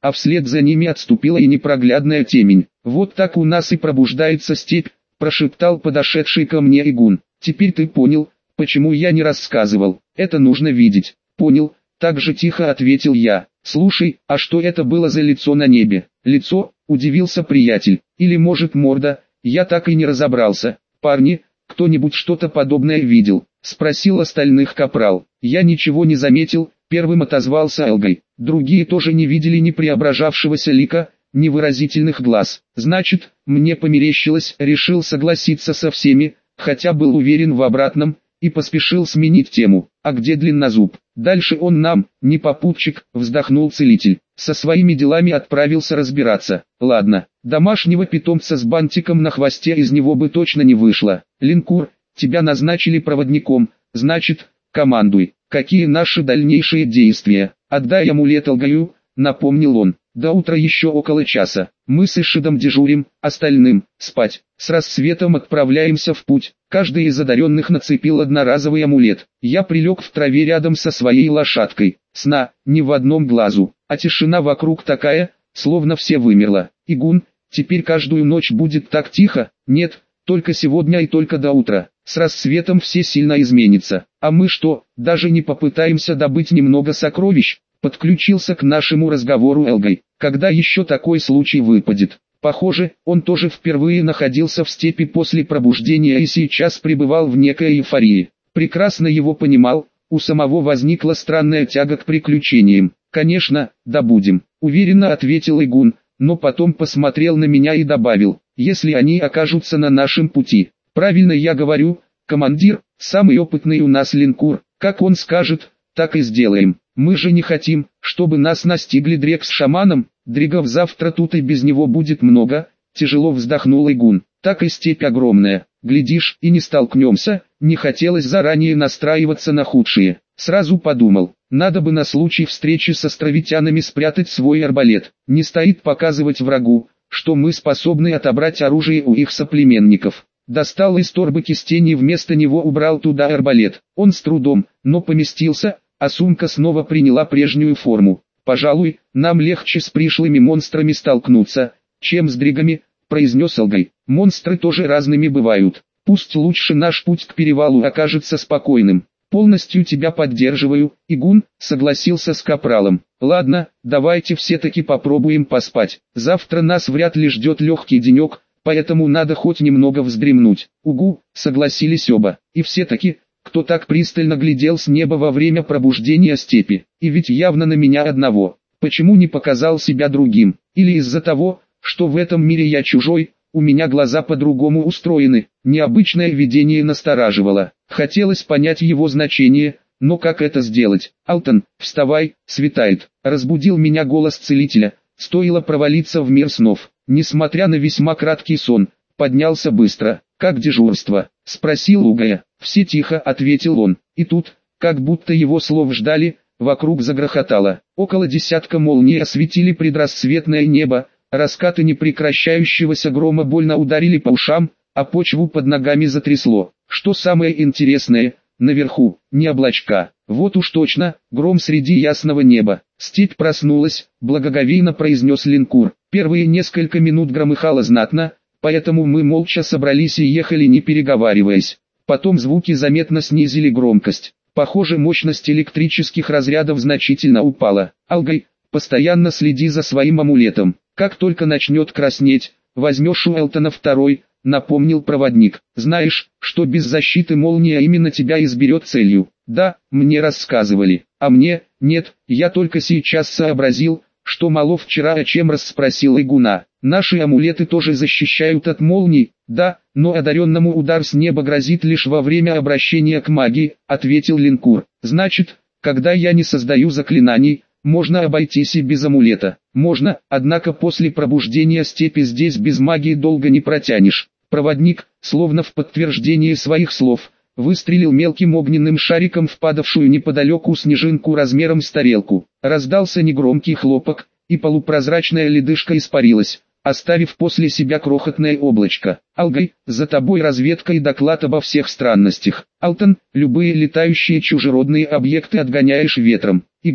A: а вслед за ними отступила и непроглядная темень. «Вот так у нас и пробуждается степь», – прошептал подошедший ко мне Игун. «Теперь ты понял, почему я не рассказывал. Это нужно видеть». «Понял», – так же тихо ответил я. «Слушай, а что это было за лицо на небе?» «Лицо?» – удивился приятель. «Или может морда?» Я так и не разобрался. «Парни, кто-нибудь что-то подобное видел?» – спросил остальных капрал. Я ничего не заметил, первым отозвался Элгай. Другие тоже не видели ни преображавшегося лика, ни выразительных глаз. «Значит, мне померещилось», – решил согласиться со всеми, хотя был уверен в обратном, и поспешил сменить тему. «А где Длиннозуб?» «Дальше он нам, не попутчик», – вздохнул целитель. «Со своими делами отправился разбираться». «Ладно, домашнего питомца с бантиком на хвосте из него бы точно не вышло. Линкур, тебя назначили проводником, значит, командуй. Какие наши дальнейшие действия?» «Отдай амулет Алгаю», – напомнил он. «До утра еще около часа. Мы с Ишидом дежурим, остальным – спать. С рассветом отправляемся в путь». Каждый из одаренных нацепил одноразовый амулет. Я прилег в траве рядом со своей лошадкой. Сна ни в одном глазу, а тишина вокруг такая, словно все вымерло. «Игун, теперь каждую ночь будет так тихо?» «Нет, только сегодня и только до утра. С рассветом все сильно изменится. А мы что, даже не попытаемся добыть немного сокровищ?» Подключился к нашему разговору Элгай. «Когда еще такой случай выпадет?» Похоже, он тоже впервые находился в степи после пробуждения и сейчас пребывал в некой эйфории. Прекрасно его понимал, у самого возникла странная тяга к приключениям. «Конечно, добудем», — уверенно ответил Игун, но потом посмотрел на меня и добавил: «если они окажутся на нашем пути». «Правильно я говорю, командир, самый опытный у нас линкур, как он скажет, так и сделаем. Мы же не хотим, чтобы нас настигли Дрек с шаманом, Дригов завтра тут и без него будет много», — тяжело вздохнул Игун. «Так и степь огромная, глядишь, и не столкнемся». Не хотелось заранее настраиваться на худшее. Сразу подумал, надо бы на случай встречи с островитянами спрятать свой арбалет. Не стоит показывать врагу, что мы способны отобрать оружие у их соплеменников. Достал из торбы кистень и вместо него убрал туда арбалет. Он с трудом, но поместился, а сумка снова приняла прежнюю форму. «Пожалуй, нам легче с пришлыми монстрами столкнуться, чем с дригами», — произнес Алгай. «Монстры тоже разными бывают. Пусть лучше наш путь к перевалу окажется спокойным». «Полностью тебя поддерживаю, Игун», — согласился с капралом. «Ладно, давайте все-таки попробуем поспать. Завтра нас вряд ли ждет легкий денек, поэтому надо хоть немного вздремнуть». «Угу», — согласились оба. И все-таки, кто так пристально глядел с неба во время пробуждения степи? И ведь явно на меня одного. Почему не показал себя другим? Или из-за того, что в этом мире я чужой, у меня глаза по-другому устроены? Необычное видение настораживало. Хотелось понять его значение, но как это сделать? «Алтон, вставай, светает», — разбудил меня голос целителя. Стоило провалиться в мир снов. Несмотря на весьма краткий сон, поднялся быстро. «Как дежурство?» — спросил Угая. «Все тихо», — ответил он. И тут, как будто его слов ждали, вокруг загрохотало. Около десятка молний осветили предрассветное небо, раскаты непрекращающегося грома больно ударили по ушам, а почву под ногами затрясло. Что самое интересное, наверху, не облачка. Вот уж точно, гром среди ясного неба. «Степь проснулась», — благоговейно произнес линкур. Первые несколько минут громыхало знатно, поэтому мы молча собрались и ехали не переговариваясь. Потом звуки заметно снизили громкость. Похоже, мощность электрических разрядов значительно упала. «Алгай, постоянно следи за своим амулетом. Как только начнет краснеть, возьмешь у Элтона второй», — напомнил проводник. «Знаешь, что без защиты молния именно тебя изберет целью?» «Да, мне рассказывали. А мне, нет, я только сейчас сообразил, что мало вчера о чем расспросил Игуна. Наши амулеты тоже защищают от молний?» «Да, но одаренному удар с неба грозит лишь во время обращения к магии», — ответил линкур. «Значит, когда я не создаю заклинаний, можно обойтись и без амулета». «Можно, однако после пробуждения степи здесь без магии долго не протянешь». Проводник, словно в подтверждение своих слов, выстрелил мелким огненным шариком в падавшую неподалеку снежинку размером с тарелку. Раздался негромкий хлопок, и полупрозрачная ледышка испарилась, оставив после себя крохотное облачко. «Алгай, за тобой разведка и доклад обо всех странностях. Алтон, любые летающие чужеродные объекты отгоняешь ветром. Игун,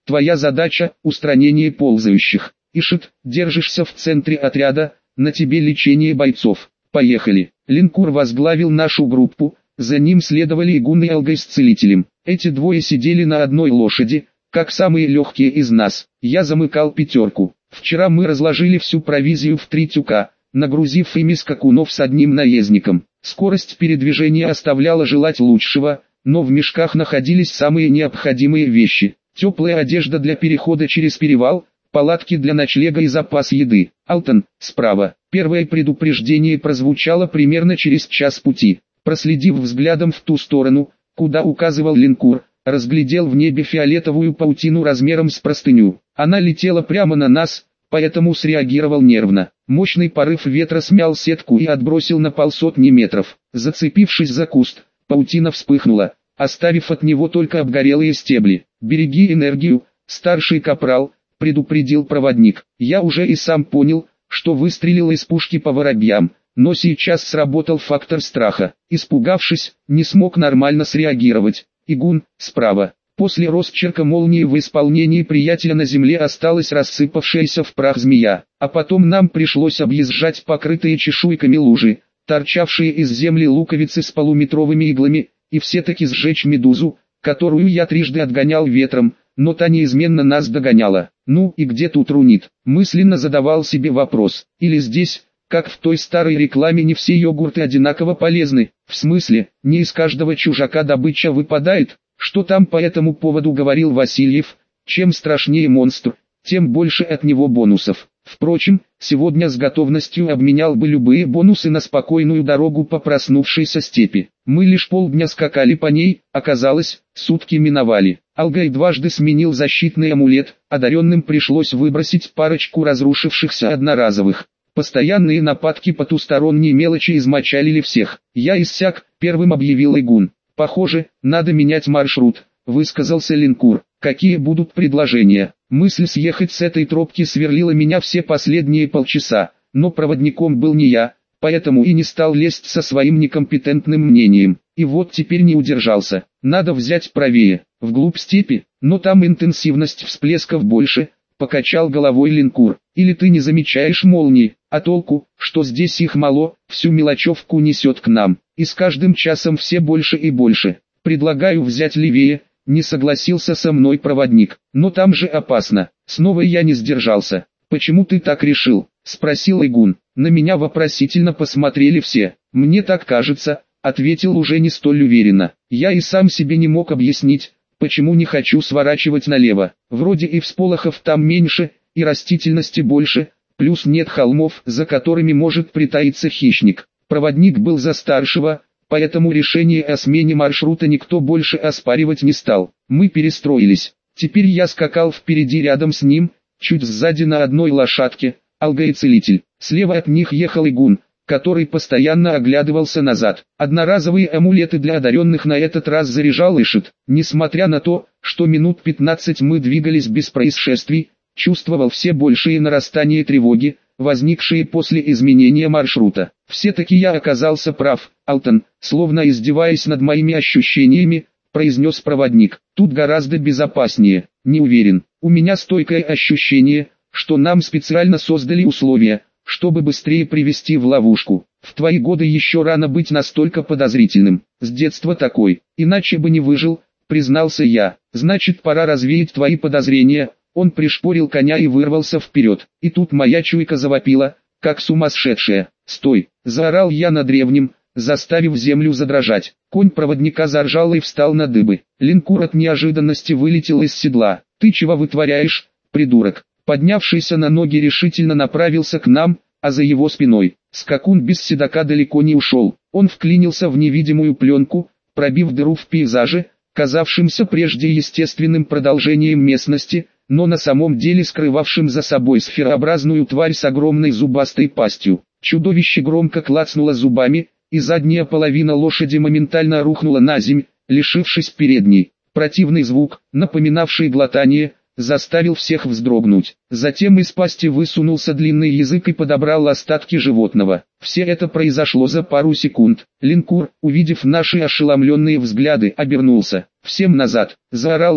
A: Твоя задача – устранение ползающих. Ишит, держишься в центре отряда, на тебе лечение бойцов. Поехали. Линкор возглавил нашу группу, за ним следовали Игун и Алга с целителем. Эти двое сидели на одной лошади, как самые легкие из нас. Я замыкал пятерку. Вчера мы разложили всю провизию в три тюка, нагрузив ими скакунов с одним наездником. Скорость передвижения оставляла желать лучшего, но в мешках находились самые необходимые вещи. Теплая одежда для перехода через перевал, палатки для ночлега и запас еды. Алтон, справа. Первое предупреждение прозвучало примерно через час пути. Проследив взглядом в ту сторону, куда указывал Линкор, разглядел в небе фиолетовую паутину размером с простыню. Она летела прямо на нас, поэтому среагировал нервно. Мощный порыв ветра смял сетку и отбросил на полсотни метров. Зацепившись за куст, паутина вспыхнула, оставив от него только обгорелые стебли. «Береги энергию, старший капрал», — предупредил проводник. Я уже и сам понял, что выстрелил из пушки по воробьям, но сейчас сработал фактор страха. Испугавшись, не смог нормально среагировать. Игун, справа. После росчерка молнии в исполнении приятеля на земле осталась рассыпавшаяся в прах змея, а потом нам пришлось объезжать покрытые чешуйками лужи, торчавшие из земли луковицы с полуметровыми иглами, и все-таки сжечь медузу, которую я трижды отгонял ветром, но та неизменно нас догоняла. Ну и где тут рунит? Мысленно задавал себе вопрос. Или здесь, как в той старой рекламе, не все йогурты одинаково полезны? В смысле, не из каждого чужака добыча выпадает? Что там по этому поводу говорил Васильев? Чем страшнее монстр, тем больше от него бонусов. Впрочем, сегодня с готовностью обменял бы любые бонусы на спокойную дорогу по проснувшейся степи. Мы лишь полдня скакали по ней, оказалось, сутки миновали. Алгай дважды сменил защитный амулет, одаренным пришлось выбросить парочку разрушившихся одноразовых. Постоянные нападки потусторонней мелочи измочалили всех. Я иссяк, первым объявил Игун. «Похоже, надо менять маршрут», — высказался Линкор. «Какие будут предложения?» Мысль съехать с этой тропки сверлила меня все последние полчаса, но проводником был не я, поэтому и не стал лезть со своим некомпетентным мнением. И вот теперь не удержался. Надо взять правее, вглубь степи, но там интенсивность всплесков больше, покачал головой Линкор. Или ты не замечаешь молний, а толку, что здесь их мало, всю мелочевку несет к нам, и с каждым часом все больше и больше. Предлагаю взять левее, не согласился со мной проводник. Но там же опасно. Снова я не сдержался. Почему ты так решил? Спросил Игун. На меня вопросительно посмотрели все. Мне так кажется, ответил уже не столь уверенно. Я и сам себе не мог объяснить, почему не хочу сворачивать налево. Вроде и всполохов там меньше, и растительности больше, плюс нет холмов, за которыми может притаиться хищник. Проводник был за старшего, поэтому решение о смене маршрута никто больше оспаривать не стал. Мы перестроились. Теперь я скакал впереди рядом с ним, чуть сзади на одной лошадке, Алга и целитель. Слева от них ехал Игун, который постоянно оглядывался назад. Одноразовые амулеты для одаренных на этот раз заряжал Ишит. Несмотря на то, что минут пятнадцать мы двигались без происшествий, чувствовал все большее нарастание тревоги, возникшие после изменения маршрута. Все-таки я оказался прав, Алтон, словно издеваясь над моими ощущениями, произнес проводник. Тут гораздо безопаснее. Не уверен. У меня стойкое ощущение, что нам специально создали условия, чтобы быстрее привести в ловушку. В твои годы еще рано быть настолько подозрительным. С детства такой. Иначе бы не выжил, признался я. Значит, пора развеять твои подозрения. Он пришпорил коня и вырвался вперед. И тут моя чуйка завопила, как сумасшедшая. «Стой!» – заорал я на древнем, заставив землю задрожать. Конь проводника заржал и встал на дыбы. Линкор от неожиданности вылетел из седла. «Ты чего вытворяешь, придурок?» Поднявшийся на ноги решительно направился к нам, а за его спиной скакун без седока далеко не ушел. Он вклинился в невидимую пленку, пробив дыру в пейзаже, казавшимся прежде естественным продолжением местности, но на самом деле скрывавшим за собой сферообразную тварь с огромной зубастой пастью. Чудовище громко клацнуло зубами, и задняя половина лошади моментально рухнула на земь, лишившись передней. Противный звук, напоминавший глотание, заставил всех вздрогнуть. Затем из пасти высунулся длинный язык и подобрал остатки животного. Все это произошло за пару секунд. Линкор, увидев наши ошеломленные взгляды, обернулся. «Всем назад!» – заорал он.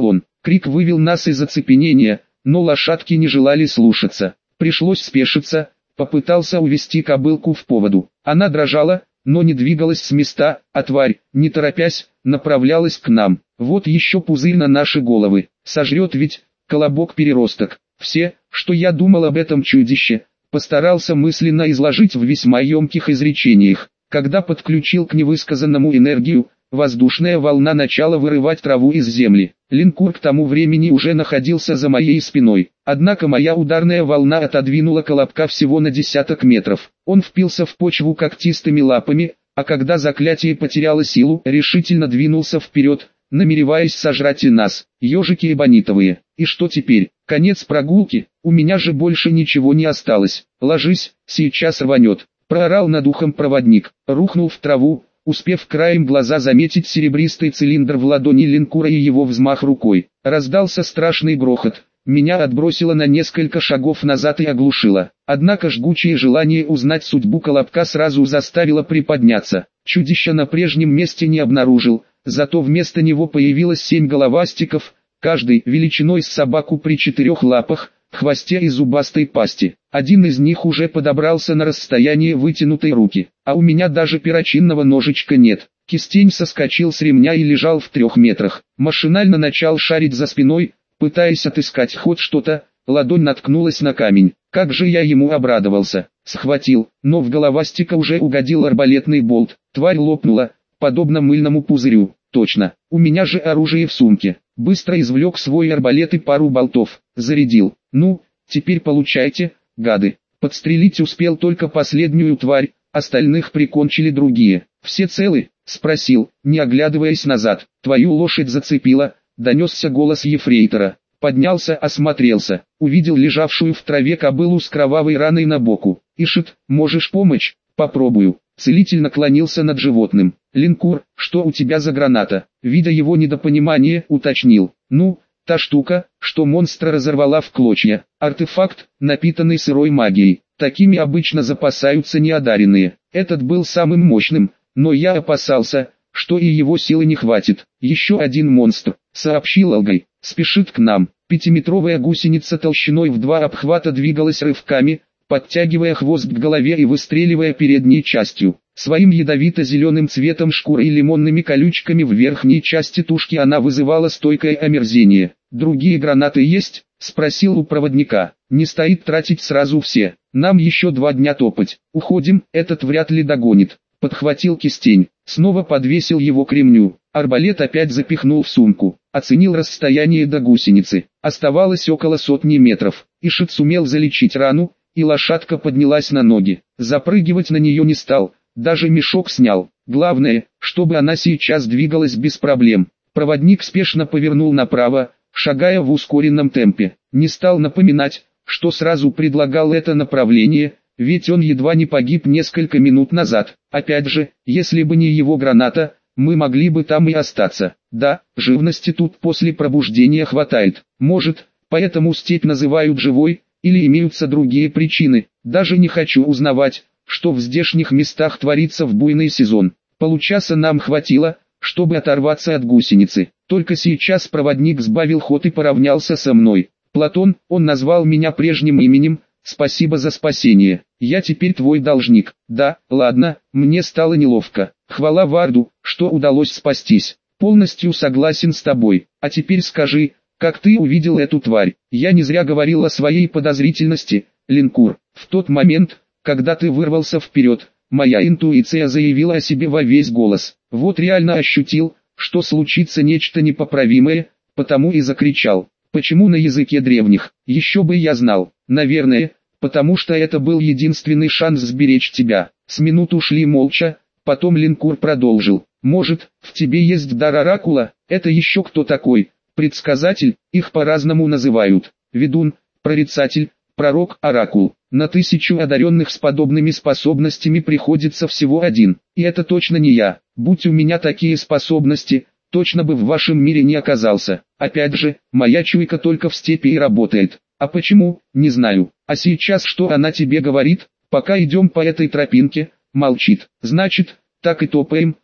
A: Крик вывел нас из оцепенения, но лошадки не желали слушаться. Пришлось спешиться, попытался увести кобылку в поводу. Она дрожала, но не двигалась с места, а тварь, не торопясь, направлялась к нам. Вот еще пузырь на наши головы, сожрет ведь, колобок-переросток. Все, что я думал об этом чудище, постарался мысленно изложить в весьма емких изречениях. Когда подключил к невысказанному энергию, воздушная волна начала вырывать траву из земли. Линкор к тому времени уже находился за моей спиной. Однако моя ударная волна отодвинула колобка всего на десяток метров. Он впился в почву когтистыми лапами, а когда заклятие потеряло силу, решительно двинулся вперед, намереваясь сожрать и нас, ежики эбонитовые. И что теперь? Конец прогулки? У меня же больше ничего не осталось. Ложись, сейчас рванет. Проорал над ухом проводник, рухнул в траву, успев краем глаза заметить серебристый цилиндр в ладони линкора и его взмах рукой. Раздался страшный грохот. Меня отбросило на несколько шагов назад и оглушило. Однако жгучее желание узнать судьбу колобка сразу заставило приподняться. Чудища на прежнем месте не обнаружил, зато вместо него появилось семь головастиков, каждый величиной с собаку при четырех лапах, хвосте и зубастой пасти. Один из них уже подобрался на расстояние вытянутой руки, а у меня даже перочинного ножичка нет. Кистень соскочил с ремня и лежал в трех метрах. Машинально начал шарить за спиной, пытаясь отыскать хоть что-то, ладонь наткнулась на камень. Как же я ему обрадовался. Схватил, но в головастика уже угодил арбалетный болт. Тварь лопнула, подобно мыльному пузырю. Точно, у меня же оружие в сумке. Быстро извлек свой арбалет и пару болтов. Зарядил. Ну, теперь получайте, гады. Подстрелить успел только последнюю тварь, остальных прикончили другие. Все целы? Спросил, не оглядываясь назад. Твою лошадь зацепила, донесся голос ефрейтора. Поднялся, осмотрелся, увидел лежавшую в траве кобылу с кровавой раной на боку. Ишит, можешь помочь? Попробую. Целитель наклонился над животным. Линкор, что у тебя за граната? Видя его недопонимание, уточнил. Ну, та штука, что монстра разорвала в клочья. Артефакт, напитанный сырой магией. Такими обычно запасаются неодаренные. Этот был самым мощным, но я опасался, что и его силы не хватит. Еще один монстр, сообщил Алгай, спешит к нам. Пятиметровая гусеница толщиной в два обхвата двигалась рывками, подтягивая хвост к голове и выстреливая передней частью. Своим ядовито-зеленым цветом шкуры и лимонными колючками в верхней части тушки она вызывала стойкое омерзение. «Другие гранаты есть?» — спросил у проводника. «Не стоит тратить сразу все. Нам еще два дня топать. Уходим, этот вряд ли догонит». Подхватил кистень, снова подвесил его к ремню. Арбалет опять запихнул в сумку. Оценил расстояние до гусеницы. Оставалось около сотни метров. Ишит сумел залечить рану, и лошадка поднялась на ноги. Запрыгивать на нее не стал, даже мешок снял. Главное, чтобы она сейчас двигалась без проблем. Проводник спешно повернул направо, шагая в ускоренном темпе. Не стал напоминать, что сразу предлагал это направление, ведь он едва не погиб несколько минут назад. Опять же, если бы не его граната, мы могли бы там и остаться. Да, живности тут после пробуждения хватает. Может, поэтому степь называют живой, или имеются другие причины. Даже не хочу узнавать, что в здешних местах творится в буйный сезон. Получаса нам хватило, чтобы оторваться от гусеницы. Только сейчас проводник сбавил ход и поравнялся со мной. Платон, он назвал меня прежним именем, спасибо за спасение. Я теперь твой должник. Да, ладно, мне стало неловко. Хвала Варду, что удалось спастись. Полностью согласен с тобой. А теперь скажи, как ты увидел эту тварь? Я не зря говорил о своей подозрительности, Линкор. В тот момент, когда ты вырвался вперед, моя интуиция заявила о себе во весь голос. Вот реально ощутил, что случится нечто непоправимое, потому и закричал. Почему на языке древних? Еще бы я знал. Наверное, потому что это был единственный шанс сберечь тебя. С минуту шли молча, потом Линкор продолжил. Может, в тебе есть дар оракула? Это еще кто такой? Предсказатель, их по-разному называют. Ведун, прорицатель, пророк, оракул. На тысячу одаренных с подобными способностями приходится всего один. И это точно не я. Будь у меня такие способности, точно бы в вашем мире не оказался. Опять же, моя чуйка только в степи и работает. А почему, не знаю. А сейчас что она тебе говорит? Пока идем по этой тропинке, молчит. Значит, так и топаем,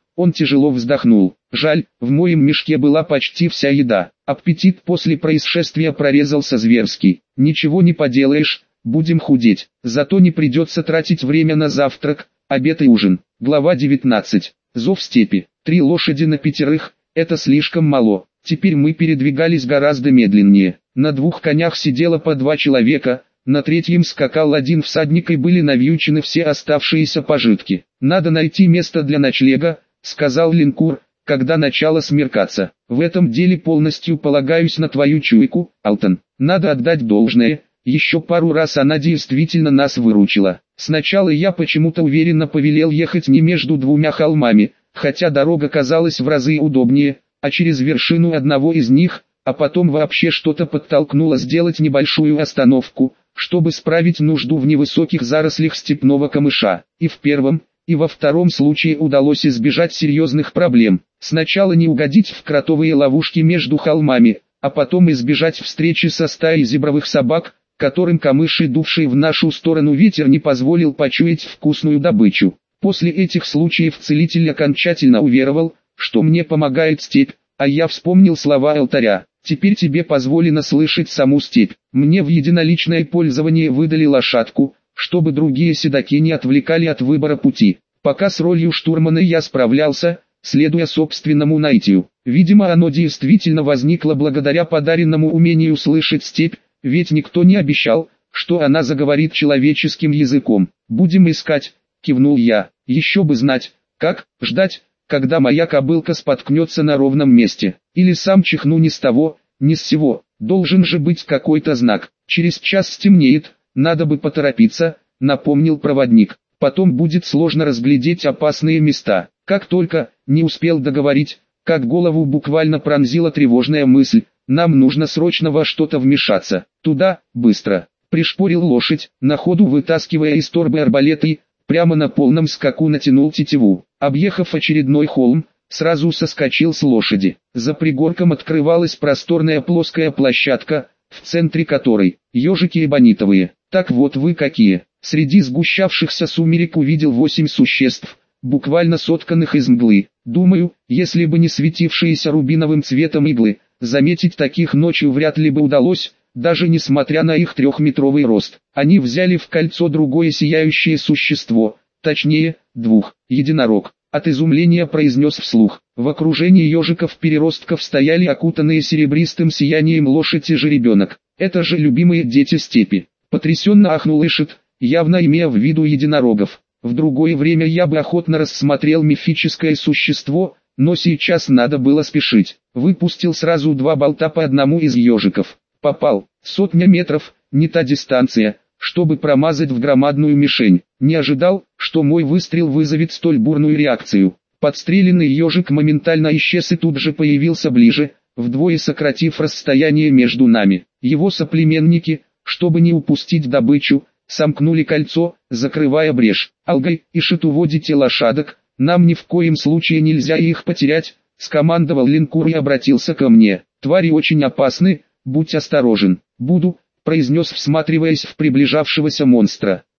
A: Он тяжело вздохнул. Жаль, в моем мешке была почти вся еда. Аппетит после происшествия прорезался зверский. Ничего не поделаешь, будем худеть. Зато не придется тратить время на завтрак, обед и ужин. Глава девятнадцать. Зов степи. Три лошади на пятерых – это слишком мало. Теперь мы передвигались гораздо медленнее. На двух конях сидело по два человека, на третьем скакал один всадник и были навьючены все оставшиеся пожитки. «Надо найти место для ночлега», — сказал Линкур, когда начало смеркаться. «В этом деле полностью полагаюсь на твою чуйку, Алтон. Надо отдать должное, еще пару раз она действительно нас выручила. Сначала я почему-то уверенно повелел ехать не между двумя холмами, хотя дорога казалась в разы удобнее, а через вершину одного из них, а потом вообще что-то подтолкнуло сделать небольшую остановку, чтобы справить нужду в невысоких зарослях степного камыша. И в первом, и во втором случае удалось избежать серьезных проблем. Сначала не угодить в кротовые ловушки между холмами, а потом избежать встречи со стаей зебровых собак, которым камыш и дувший в нашу сторону ветер не позволил почуять вкусную добычу. После этих случаев целитель окончательно уверовал, что мне помогает степь, а я вспомнил слова алтаря. Теперь тебе позволено слышать саму степь. Мне в единоличное пользование выдали лошадку, чтобы другие седаки не отвлекали от выбора пути. Пока с ролью штурмана я справлялся, следуя собственному наитию. Видимо, оно действительно возникло благодаря подаренному умению слышать степь, ведь никто не обещал, что она заговорит человеческим языком. «Будем искать», — кивнул я. «Еще бы знать, как ждать, когда моя кобылка споткнется на ровном месте, или сам чихну ни с того, ни с сего. Должен же быть какой-то знак. Через час стемнеет, надо бы поторопиться», — напомнил проводник. «Потом будет сложно разглядеть опасные места». Как только не успел договорить, как голову буквально пронзила тревожная мысль: нам нужно срочно во что-то вмешаться. Туда, быстро. Пришпорил лошадь, на ходу вытаскивая из торбы арбалет и, прямо на полном скаку натянул тетиву. Объехав очередной холм, сразу соскочил с лошади. За пригорком открывалась просторная плоская площадка, в центре которой ежики эбонитовые. Так вот вы какие. Среди сгущавшихся сумерек увидел восемь существ, буквально сотканных из мглы. Думаю, если бы не светившиеся рубиновым цветом иглы, заметить таких ночью вряд ли бы удалось, даже несмотря на их трехметровый рост. Они взяли в кольцо другое сияющее существо, точнее, двух, единорог. От изумления произнес вслух. В окружении ежиков-переростков стояли окутанные серебристым сиянием лошадь и жеребенок. Это же любимые дети степи. Потрясенно ахнул Ишит, явно имея в виду единорогов. В другое время я бы охотно рассмотрел мифическое существо, но сейчас надо было спешить. Выпустил сразу два болта по одному из ежиков. Попал. Сотня метров, не та дистанция, чтобы промазать в громадную мишень. Не ожидал, что мой выстрел вызовет столь бурную реакцию. Подстреленный ежик моментально исчез и тут же появился ближе, вдвое сократив расстояние между нами. Его соплеменники, чтобы не упустить добычу, сомкнули кольцо, закрывая брешь. «Алгай, Ишит, уводите лошадок, нам ни в коем случае нельзя их потерять», — скомандовал Линкур и обратился ко мне. «Твари очень опасны, будь осторожен». «Буду», — произнес, всматриваясь в приближавшегося монстра.